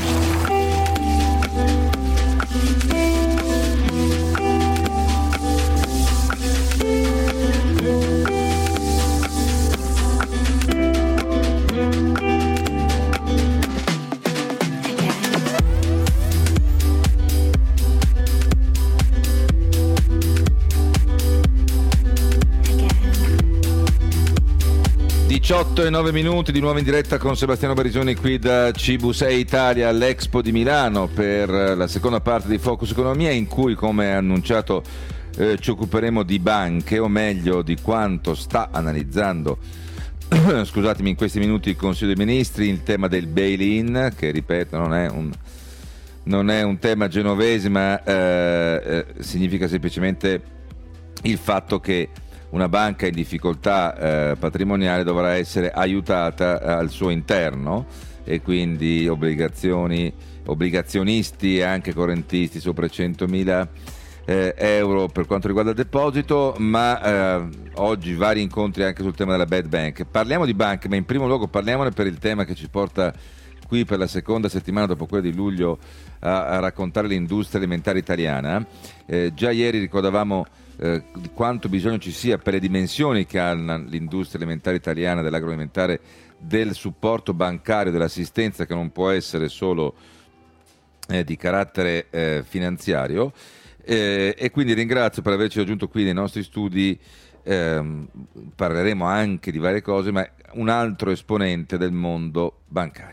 e 9 minuti di nuovo in diretta con Sebastiano Barisoni qui da CIB6 Italia all'Expo di Milano per la seconda parte di Focus Economia, in cui, come annunciato, ci occuperemo di banche, o meglio di quanto sta analizzando scusatemi in questi minuti il Consiglio dei Ministri, il tema del bail-in, che ripeto non è un tema genovese, ma significa semplicemente il fatto che una banca in difficoltà patrimoniale dovrà essere aiutata al suo interno, e quindi obbligazionisti e anche correntisti sopra 100.000 euro per quanto riguarda il deposito, ma oggi vari incontri anche sul tema della bad bank. Parliamo di banche, ma in primo luogo parliamone per il tema che ci porta qui per la seconda settimana dopo quella di luglio a raccontare l'industria alimentare italiana. Già ieri ricordavamo di quanto bisogno ci sia, per le dimensioni che ha l'industria alimentare italiana, dell'agroalimentare, del supporto bancario, dell'assistenza che non può essere solo di carattere finanziario, e quindi ringrazio per averci raggiunto qui nei nostri studi. Parleremo anche di varie cose, ma un altro esponente del mondo bancario.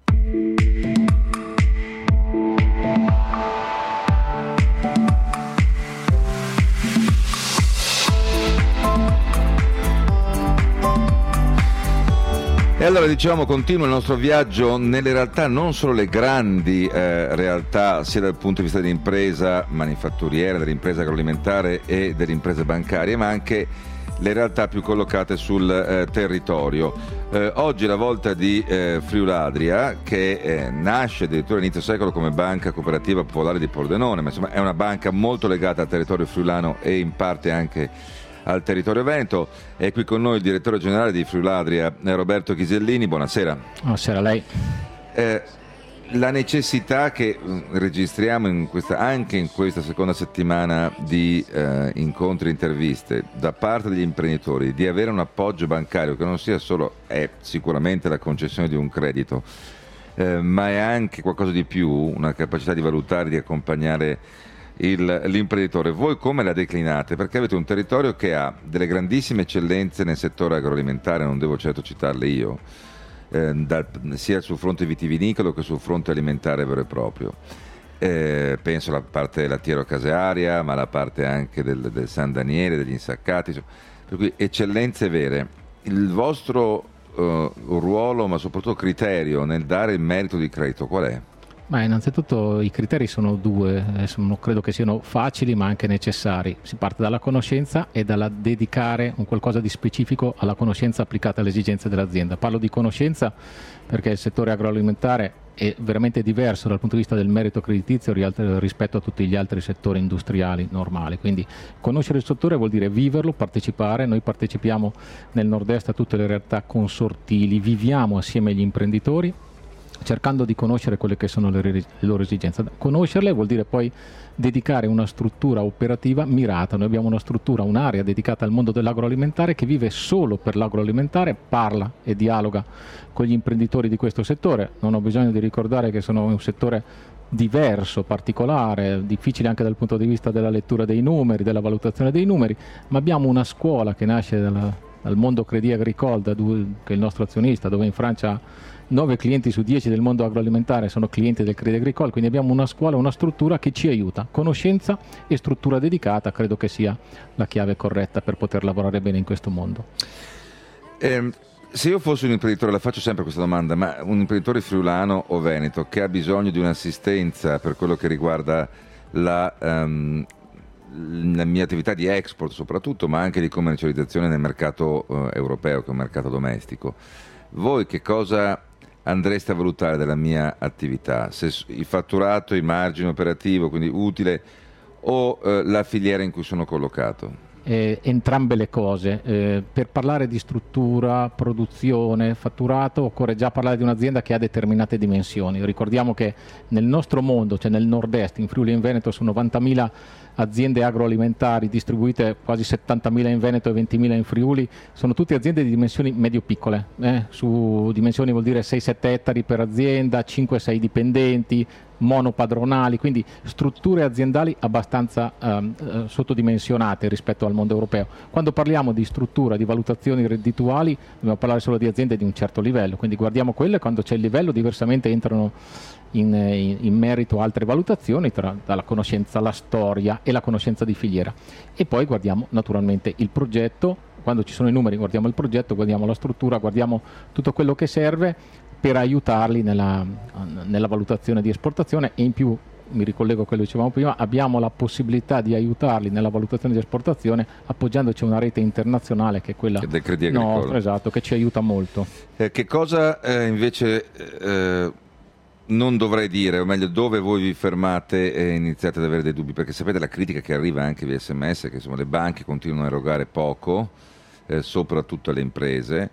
E allora, diciamo, continua il nostro viaggio nelle realtà, non solo le grandi realtà, sia dal punto di vista dell'impresa manifatturiera, dell'impresa agroalimentare e dell'impresa bancaria, ma anche le realtà più collocate sul territorio. Oggi è la volta di Friuladria, che nasce addirittura all'inizio secolo come Banca Cooperativa Popolare di Pordenone, ma insomma è una banca molto legata al territorio friulano e in parte anche al territorio veneto. È qui con noi il direttore generale di Friuladria, Roberto Chisellini. Buonasera. Buonasera a lei. La necessità che registriamo anche in questa seconda settimana di incontri e interviste da parte degli imprenditori, di avere un appoggio bancario che non sia solo, è sicuramente la concessione di un credito, ma è anche qualcosa di più, una capacità di valutare, di accompagnare l'imprenditore. Voi come la declinate? Perché avete un territorio che ha delle grandissime eccellenze nel settore agroalimentare, non devo certo citarle io, sia sul fronte vitivinicolo che sul fronte alimentare vero e proprio. Penso alla parte lattiero-casearia, ma alla parte anche del San Daniele, degli insaccati, per cui eccellenze vere. Il vostro ruolo, ma soprattutto criterio nel dare il merito di credito qual è? Ma innanzitutto i criteri sono due, non credo che siano facili ma anche necessari. Si parte dalla conoscenza e dalla dedicare un qualcosa di specifico alla conoscenza applicata alle esigenze dell'azienda. Parlo di conoscenza perché il settore agroalimentare è veramente diverso dal punto di vista del merito creditizio rispetto a tutti gli altri settori industriali normali. Quindi conoscere il settore vuol dire viverlo, partecipare. Noi partecipiamo nel nord-est a tutte le realtà consortili, viviamo assieme agli imprenditori, cercando di conoscere quelle che sono le loro esigenze. Conoscerle vuol dire poi dedicare una struttura operativa mirata. Noi abbiamo una struttura, un'area dedicata al mondo dell'agroalimentare che vive solo per l'agroalimentare, parla e dialoga con gli imprenditori di questo settore. Non ho bisogno di ricordare che sono un settore diverso, particolare, difficile anche dal punto di vista della lettura dei numeri, della valutazione dei numeri, ma abbiamo una scuola che nasce dal mondo Crédit Agricole, che è il nostro azionista, dove in Francia 9 clienti su 10 del mondo agroalimentare sono clienti del Crédit Agricole, quindi abbiamo una scuola, una struttura che ci aiuta. Conoscenza e struttura dedicata credo che sia la chiave corretta per poter lavorare bene in questo mondo. Se io fossi un imprenditore, la faccio sempre questa domanda, ma un imprenditore friulano o veneto che ha bisogno di un'assistenza per quello che riguarda la mia attività di export soprattutto, ma anche di commercializzazione nel mercato europeo, che è un mercato domestico, voi che cosa andreste a valutare della mia attività? Se il fatturato, il margine operativo, quindi utile, o la filiera in cui sono collocato? Entrambe le cose. Per parlare di struttura, produzione, fatturato, occorre già parlare di un'azienda che ha determinate dimensioni. Ricordiamo che nel nostro mondo, cioè nel nord-est, in Friuli e in Veneto, sono 90.000 aziende agroalimentari distribuite, quasi 70.000 in Veneto e 20.000 in Friuli. Sono tutte aziende di dimensioni medio-piccole, su dimensioni vuol dire 6-7 ettari per azienda, 5-6 dipendenti, monopadronali, quindi strutture aziendali abbastanza sottodimensionate rispetto al mondo europeo. Quando parliamo di struttura, di valutazioni reddituali, dobbiamo parlare solo di aziende di un certo livello, quindi guardiamo quelle, quando c'è il livello diversamente entrano in merito altre valutazioni, dalla conoscenza, la storia e la conoscenza di filiera, e poi guardiamo naturalmente il progetto. Quando ci sono i numeri guardiamo il progetto, guardiamo la struttura, guardiamo tutto quello che serve per aiutarli nella valutazione di esportazione, e in più, mi ricollego a quello che dicevamo prima, abbiamo la possibilità di aiutarli nella valutazione di esportazione appoggiandoci a una rete internazionale che è quella del Crédit Agricole. Nostra, esatto, che ci aiuta molto. Che cosa invece non dovrei dire, o meglio dove voi vi fermate e iniziate ad avere dei dubbi? Perché sapete la critica che arriva anche via SMS, che insomma le banche continuano a erogare poco, soprattutto alle imprese,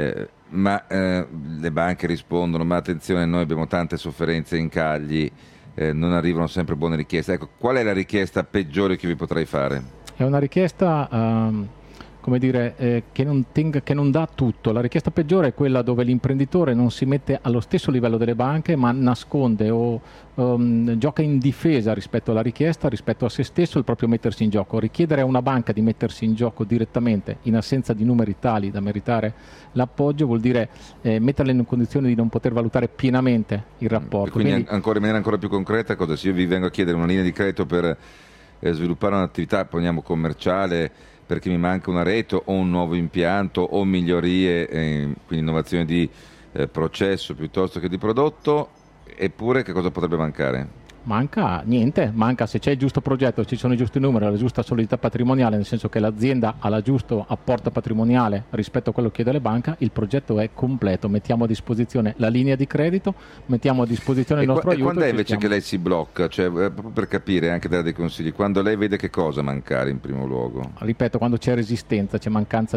ma le banche rispondono: ma attenzione, noi abbiamo tante sofferenze e incagli, non arrivano sempre buone richieste. Ecco, qual è la richiesta peggiore che vi potrei fare? È una richiesta come dire, che non dà tutto. La richiesta peggiore è quella dove l'imprenditore non si mette allo stesso livello delle banche, ma nasconde o gioca in difesa rispetto alla richiesta, rispetto a se stesso, il proprio mettersi in gioco. Richiedere a una banca di mettersi in gioco direttamente in assenza di numeri tali da meritare l'appoggio vuol dire metterla in condizione di non poter valutare pienamente il rapporto. Quindi ancora in maniera ancora più concreta, cosa? Se io vi vengo a chiedere una linea di credito per sviluppare un'attività, poniamo commerciale, perché mi manca una rete o un nuovo impianto o migliorie, quindi innovazione di processo piuttosto che di prodotto, eppure che cosa potrebbe mancare? Manca niente, manca se c'è il giusto progetto, ci sono i giusti numeri, la giusta solidità patrimoniale, nel senso che l'azienda ha la giusto apporto patrimoniale rispetto a quello che chiede la banca, il progetto è completo, mettiamo a disposizione la linea di credito, mettiamo a disposizione il nostro aiuto. E quando è invece che lei si blocca? Cioè, proprio per capire, anche dare dei consigli, quando lei vede che cosa mancare in primo luogo? Ripeto, quando c'è resistenza, c'è mancanza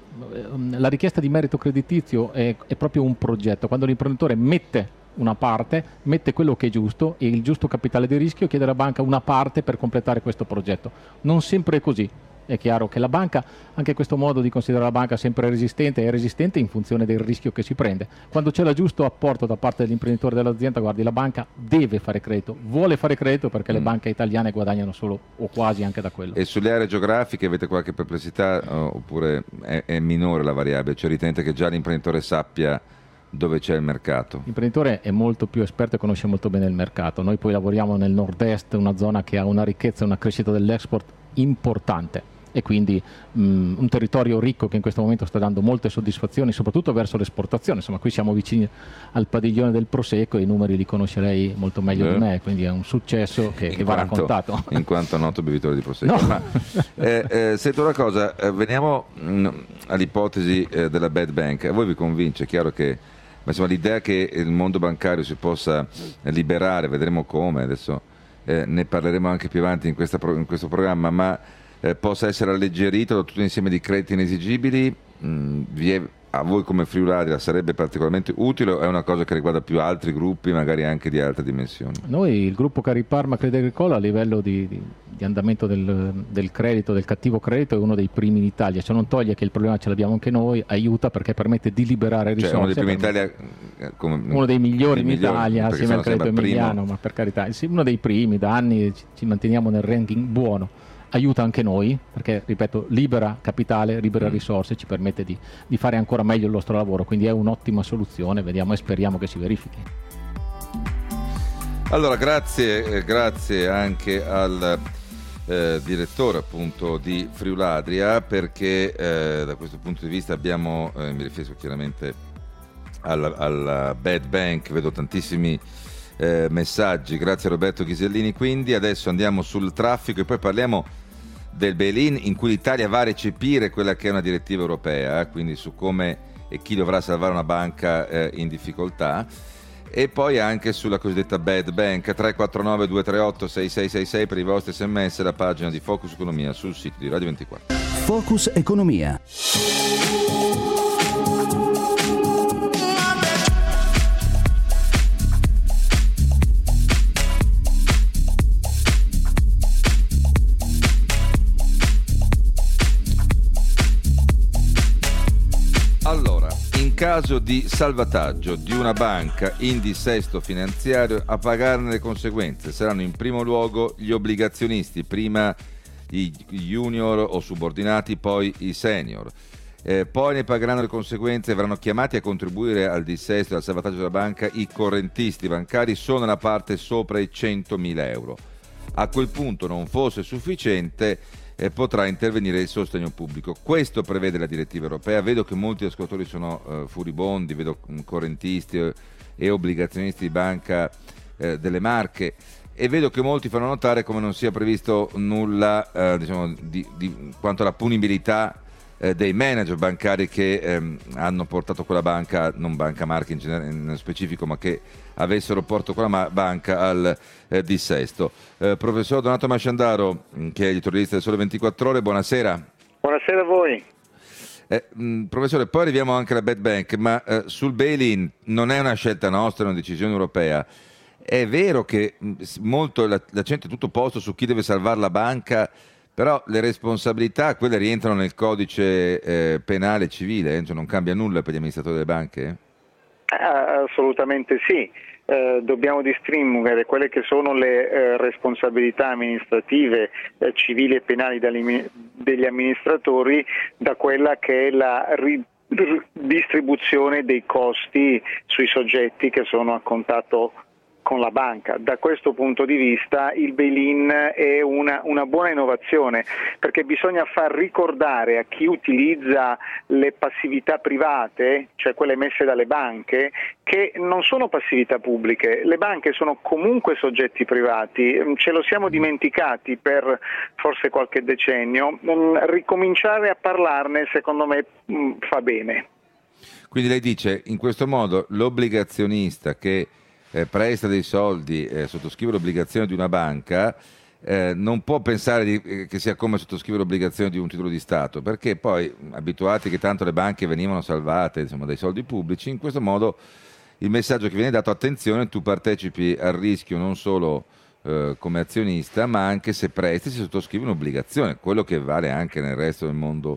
la richiesta di merito creditizio è proprio un progetto, quando l'imprenditore mette una parte, mette quello che è giusto e il giusto capitale di rischio, chiede alla banca una parte per completare questo progetto. Non sempre è così. È chiaro che la banca, anche questo modo di considerare la banca sempre resistente, è resistente in funzione del rischio che si prende. Quando c'è il giusto apporto da parte dell'imprenditore dell'azienda, guardi, la banca deve fare credito, vuole fare credito, perché le banche italiane guadagnano solo o quasi anche da quello. E sulle aree geografiche avete qualche perplessità oppure è minore la variabile? Cioè ritenete che già l'imprenditore sappia dove c'è il mercato? L'imprenditore è molto più esperto e conosce molto bene il mercato. Noi poi lavoriamo nel nord-est, una zona che ha una ricchezza e una crescita dell'export importante, e quindi un territorio ricco che in questo momento sta dando molte soddisfazioni, soprattutto verso l'esportazione. Insomma, qui siamo vicini al padiglione del Prosecco e i numeri li conosce lei molto meglio di me, quindi è un successo che va raccontato. In quanto noto bevitore di Prosecco. No. Ma sento una cosa, veniamo all'ipotesi della bad bank. A voi vi convince? È chiaro che insomma, l'idea che il mondo bancario si possa liberare, vedremo come, adesso ne parleremo anche più avanti in questo programma, ma possa essere alleggerito da tutto un insieme di crediti inesigibili, a voi come Friularia sarebbe particolarmente utile, o è una cosa che riguarda più altri gruppi, magari anche di altre dimensioni? Noi, il gruppo Cariparma Crédit Agricole, a livello di andamento del credito, del cattivo credito, è uno dei primi in Italia. Cioè non toglie che il problema ce l'abbiamo anche noi, aiuta perché permette di liberare risorse. Uno dei primi in Italia, uno dei migliori in Italia, assieme al credito emiliano, ma per carità, sì, uno dei primi, da anni ci manteniamo nel ranking buono. aiuta anche noi, perché ripeto, libera capitale, libera risorse, ci permette di fare ancora meglio il nostro lavoro, quindi è un'ottima soluzione, vediamo e speriamo che si verifichi. Allora, grazie anche al direttore appunto di Friuladria, perché da questo punto di vista abbiamo, mi riferisco chiaramente alla Bad Bank, vedo tantissimi messaggi, grazie a Roberto Ghisellini. Quindi adesso andiamo sul traffico e poi parliamo del bail-in, in cui l'Italia va a recepire quella che è una direttiva europea, quindi su come e chi dovrà salvare una banca in difficoltà, e poi anche sulla cosiddetta Bad Bank. 349 238 6666 per i vostri sms, la pagina di Focus Economia sul sito di Radio 24. Focus Economia. Allora, in caso di salvataggio di una banca in dissesto finanziario, a pagarne le conseguenze saranno in primo luogo gli obbligazionisti, prima i junior o subordinati, poi i senior. Poi ne pagheranno le conseguenze e verranno chiamati a contribuire al dissesto e al salvataggio della banca i correntisti bancari, sono nella parte sopra i 100.000 euro. A quel punto, non fosse sufficiente, potrà intervenire il sostegno pubblico. Questo prevede la direttiva europea. Vedo che molti ascoltatori sono furibondi, vedo correntisti e obbligazionisti di banca delle Marche, e vedo che molti fanno notare come non sia previsto nulla di quanto alla punibilità dei manager bancari che hanno portato quella banca, non Banca Marche in specifico, ma che avessero portato quella banca al dissesto. Professor Donato Masciandaro, che è editorialista del Sole 24 Ore, buonasera. Buonasera a voi. Professore, poi arriviamo anche alla Bad Bank, ma sul bail-in non è una scelta nostra, è una decisione europea. È vero che molto l'accento è tutto posto su chi deve salvare la banca, però le responsabilità, quelle rientrano nel codice penale civile, cioè non cambia nulla per gli amministratori delle banche? Assolutamente sì. Dobbiamo distinguere quelle che sono le responsabilità amministrative, civili e penali degli amministratori da quella che è la distribuzione dei costi sui soggetti che sono a contatto con la banca. Da questo punto di vista il bail-in è una buona innovazione, perché bisogna far ricordare a chi utilizza le passività private, cioè quelle emesse dalle banche, che non sono passività pubbliche. Le banche sono comunque soggetti privati, ce lo siamo dimenticati per forse qualche decennio. Ricominciare a parlarne secondo me fa bene. Quindi lei dice, in questo modo l'obbligazionista che presta dei soldi, sottoscrive l'obbligazione di una banca, non può pensare che sia come sottoscrivere l'obbligazione di un titolo di Stato, perché poi, abituati che tanto le banche venivano salvate dai soldi pubblici, in questo modo il messaggio che viene dato: attenzione, tu partecipi al rischio non solo come azionista, ma anche se presti, se sottoscrivi un'obbligazione, quello che vale anche nel resto del mondo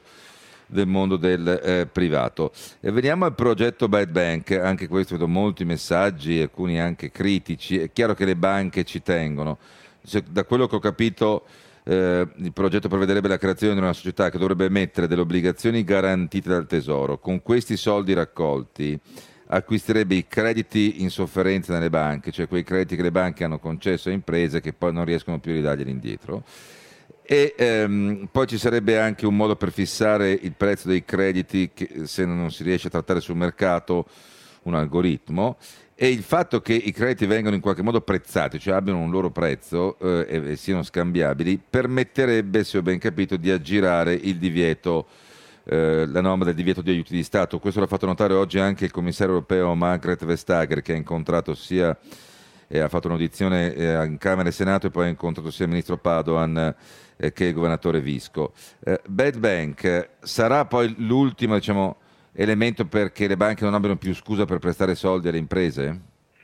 del privato. E veniamo al progetto Bad Bank. Anche questo vedo molti messaggi, alcuni anche critici. È chiaro che le banche ci tengono. Da quello che ho capito, il progetto prevederebbe la creazione di una società che dovrebbe emettere delle obbligazioni garantite dal Tesoro. Con questi soldi raccolti acquisterebbe i crediti in sofferenza nelle banche, cioè quei crediti che le banche hanno concesso a imprese che poi non riescono più a ridarglieli indietro. E poi ci sarebbe anche un modo per fissare il prezzo dei crediti, che se non si riesce a trattare sul mercato, un algoritmo, e il fatto che i crediti vengano in qualche modo prezzati, cioè abbiano un loro prezzo e siano scambiabili, permetterebbe, se ho ben capito, di aggirare il divieto, la norma del divieto di aiuti di Stato. Questo l'ha fatto notare oggi anche il commissario europeo Margrethe Vestager, che ha incontrato sia ha fatto un'audizione in Camera e Senato, e poi ha incontrato sia il ministro Padoan che il governatore Visco. Bad Bank sarà poi l'ultimo elemento perché le banche non abbiano più scusa per prestare soldi alle imprese?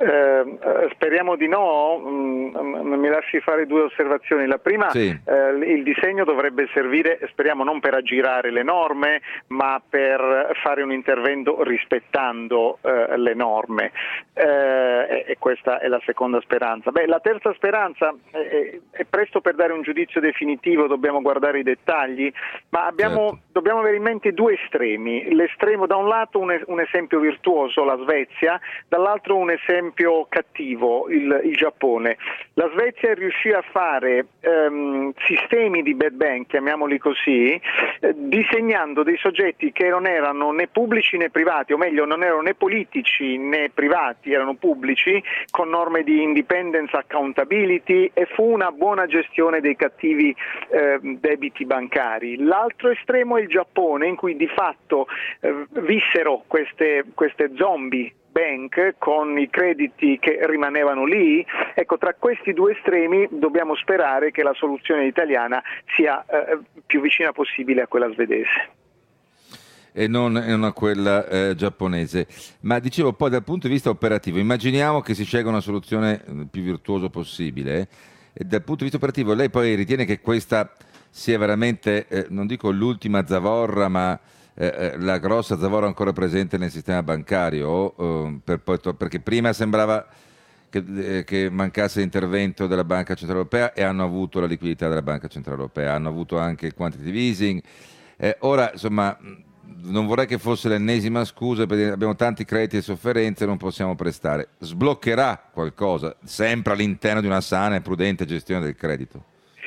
Speriamo di no. Mi lasci fare due osservazioni. La prima, sì. Il disegno dovrebbe servire, speriamo, non per aggirare le norme, ma per fare un intervento rispettando le norme, e questa è la seconda speranza. La terza speranza, è presto per dare un giudizio definitivo, dobbiamo guardare i dettagli, ma dobbiamo avere in mente due estremi. L'estremo, da un lato un esempio virtuoso, la Svezia, dall'altro un esempio cattivo, il Giappone. La Svezia riuscì a fare sistemi di bad bank, chiamiamoli così, disegnando dei soggetti che non erano né pubblici né privati, o meglio non erano né politici né privati, erano pubblici, con norme di independence, accountability, e fu una buona gestione dei cattivi debiti bancari. L'altro estremo è il Giappone, in cui di fatto vissero queste zombie bank con i crediti che rimanevano lì. Ecco, tra questi due estremi dobbiamo sperare che la soluzione italiana sia più vicina possibile a quella svedese e non a quella giapponese. Ma dicevo, poi dal punto di vista operativo, immaginiamo che si scelga una soluzione più virtuosa possibile, e dal punto di vista operativo lei poi ritiene che questa sia veramente, non dico l'ultima zavorra, ma la grossa zavorra ancora presente nel sistema bancario, perché prima sembrava che mancasse l'intervento della Banca Centrale Europea, e hanno avuto la liquidità della Banca Centrale Europea, hanno avuto anche il quantitative easing, ora insomma non vorrei che fosse l'ennesima scusa perché abbiamo tanti crediti e sofferenze e non possiamo prestare. Sbloccherà qualcosa sempre all'interno di una sana e prudente gestione del credito?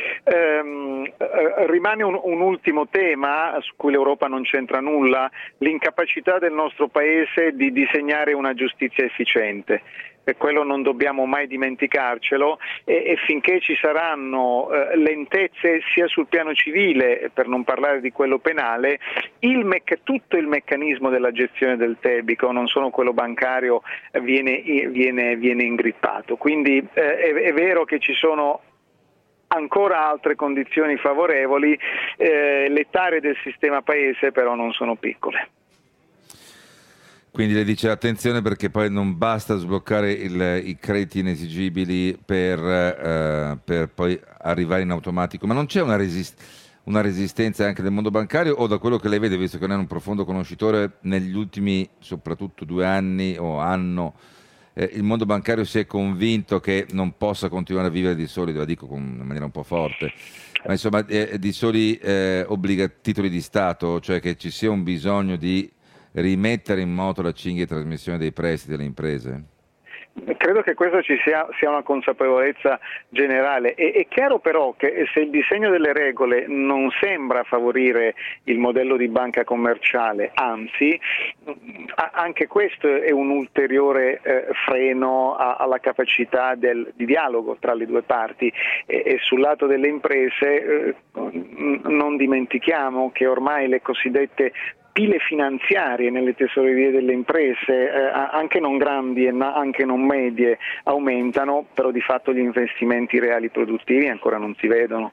Rimane un ultimo tema su cui l'Europa non c'entra nulla: l'incapacità del nostro Paese di disegnare una giustizia efficiente. E quello non dobbiamo mai dimenticarcelo, e finché ci saranno lentezze sia sul piano civile, per non parlare di quello penale, tutto il meccanismo della gestione del debito, non solo quello bancario, viene ingrippato. Quindi è vero che ci sono ancora altre condizioni favorevoli, le tare del sistema paese però non sono piccole. Quindi le dice attenzione, perché poi non basta sbloccare i crediti inesigibili per poi arrivare in automatico, ma non c'è una resistenza anche del mondo bancario, o da quello che lei vede, visto che non è un profondo conoscitore, negli ultimi soprattutto 2 anni o anno il mondo bancario si è convinto che non possa continuare a vivere di soli, la dico in maniera un po' forte, ma insomma di soli titoli di Stato, cioè che ci sia un bisogno di rimettere in moto la cinghia di trasmissione dei prestiti alle imprese? Credo che questa ci sia una consapevolezza generale. È chiaro però che se il disegno delle regole non sembra favorire il modello di banca commerciale, anzi, anche questo è un ulteriore freno alla capacità di dialogo tra le due parti, e sul lato delle imprese non dimentichiamo che ormai le cosiddette pile finanziarie nelle tesorerie delle imprese, anche non grandi e anche non medie, aumentano, però di fatto gli investimenti reali produttivi ancora non si vedono.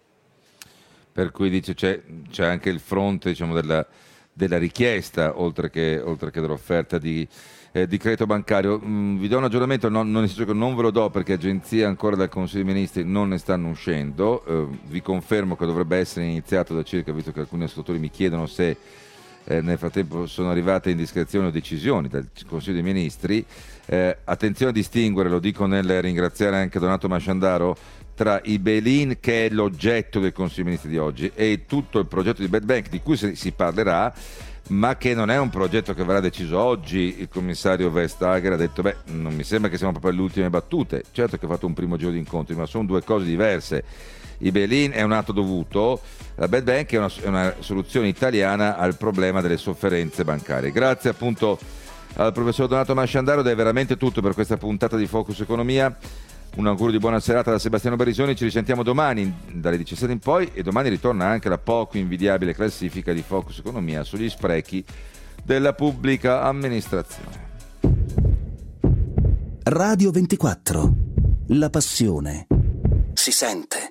Per cui dice c'è anche il fronte, diciamo, della richiesta oltre che dell'offerta di credito bancario. Vi do un aggiornamento, nel senso che non ve lo do perché agenzie ancora dal Consiglio dei Ministri non ne stanno uscendo. Vi confermo che dovrebbe essere iniziato da circa, visto che alcuni ascoltatori mi chiedono se nel frattempo sono arrivate indiscrezioni o decisioni dal Consiglio dei Ministri. Attenzione a distinguere, lo dico nel ringraziare anche Donato Masciandaro, tra i bail-in, che è l'oggetto del Consiglio dei Ministri di oggi, e tutto il progetto di bad bank di cui si parlerà, ma che non è un progetto che verrà deciso oggi. Il commissario Vestager ha detto non mi sembra che siamo proprio alle ultime battute. Certo che ha fatto un primo giro di incontri, ma sono due cose diverse. I bail-in è un atto dovuto, la bad bank è una soluzione italiana al problema delle sofferenze bancarie. Grazie appunto al professor Donato Masciandaro, ed è veramente tutto per questa puntata di Focus Economia. Un augurio di buona serata da Sebastiano Barisoni, ci risentiamo domani dalle 17 in poi, e domani ritorna anche la poco invidiabile classifica di Focus Economia sugli sprechi della pubblica amministrazione. Radio 24, la passione si sente.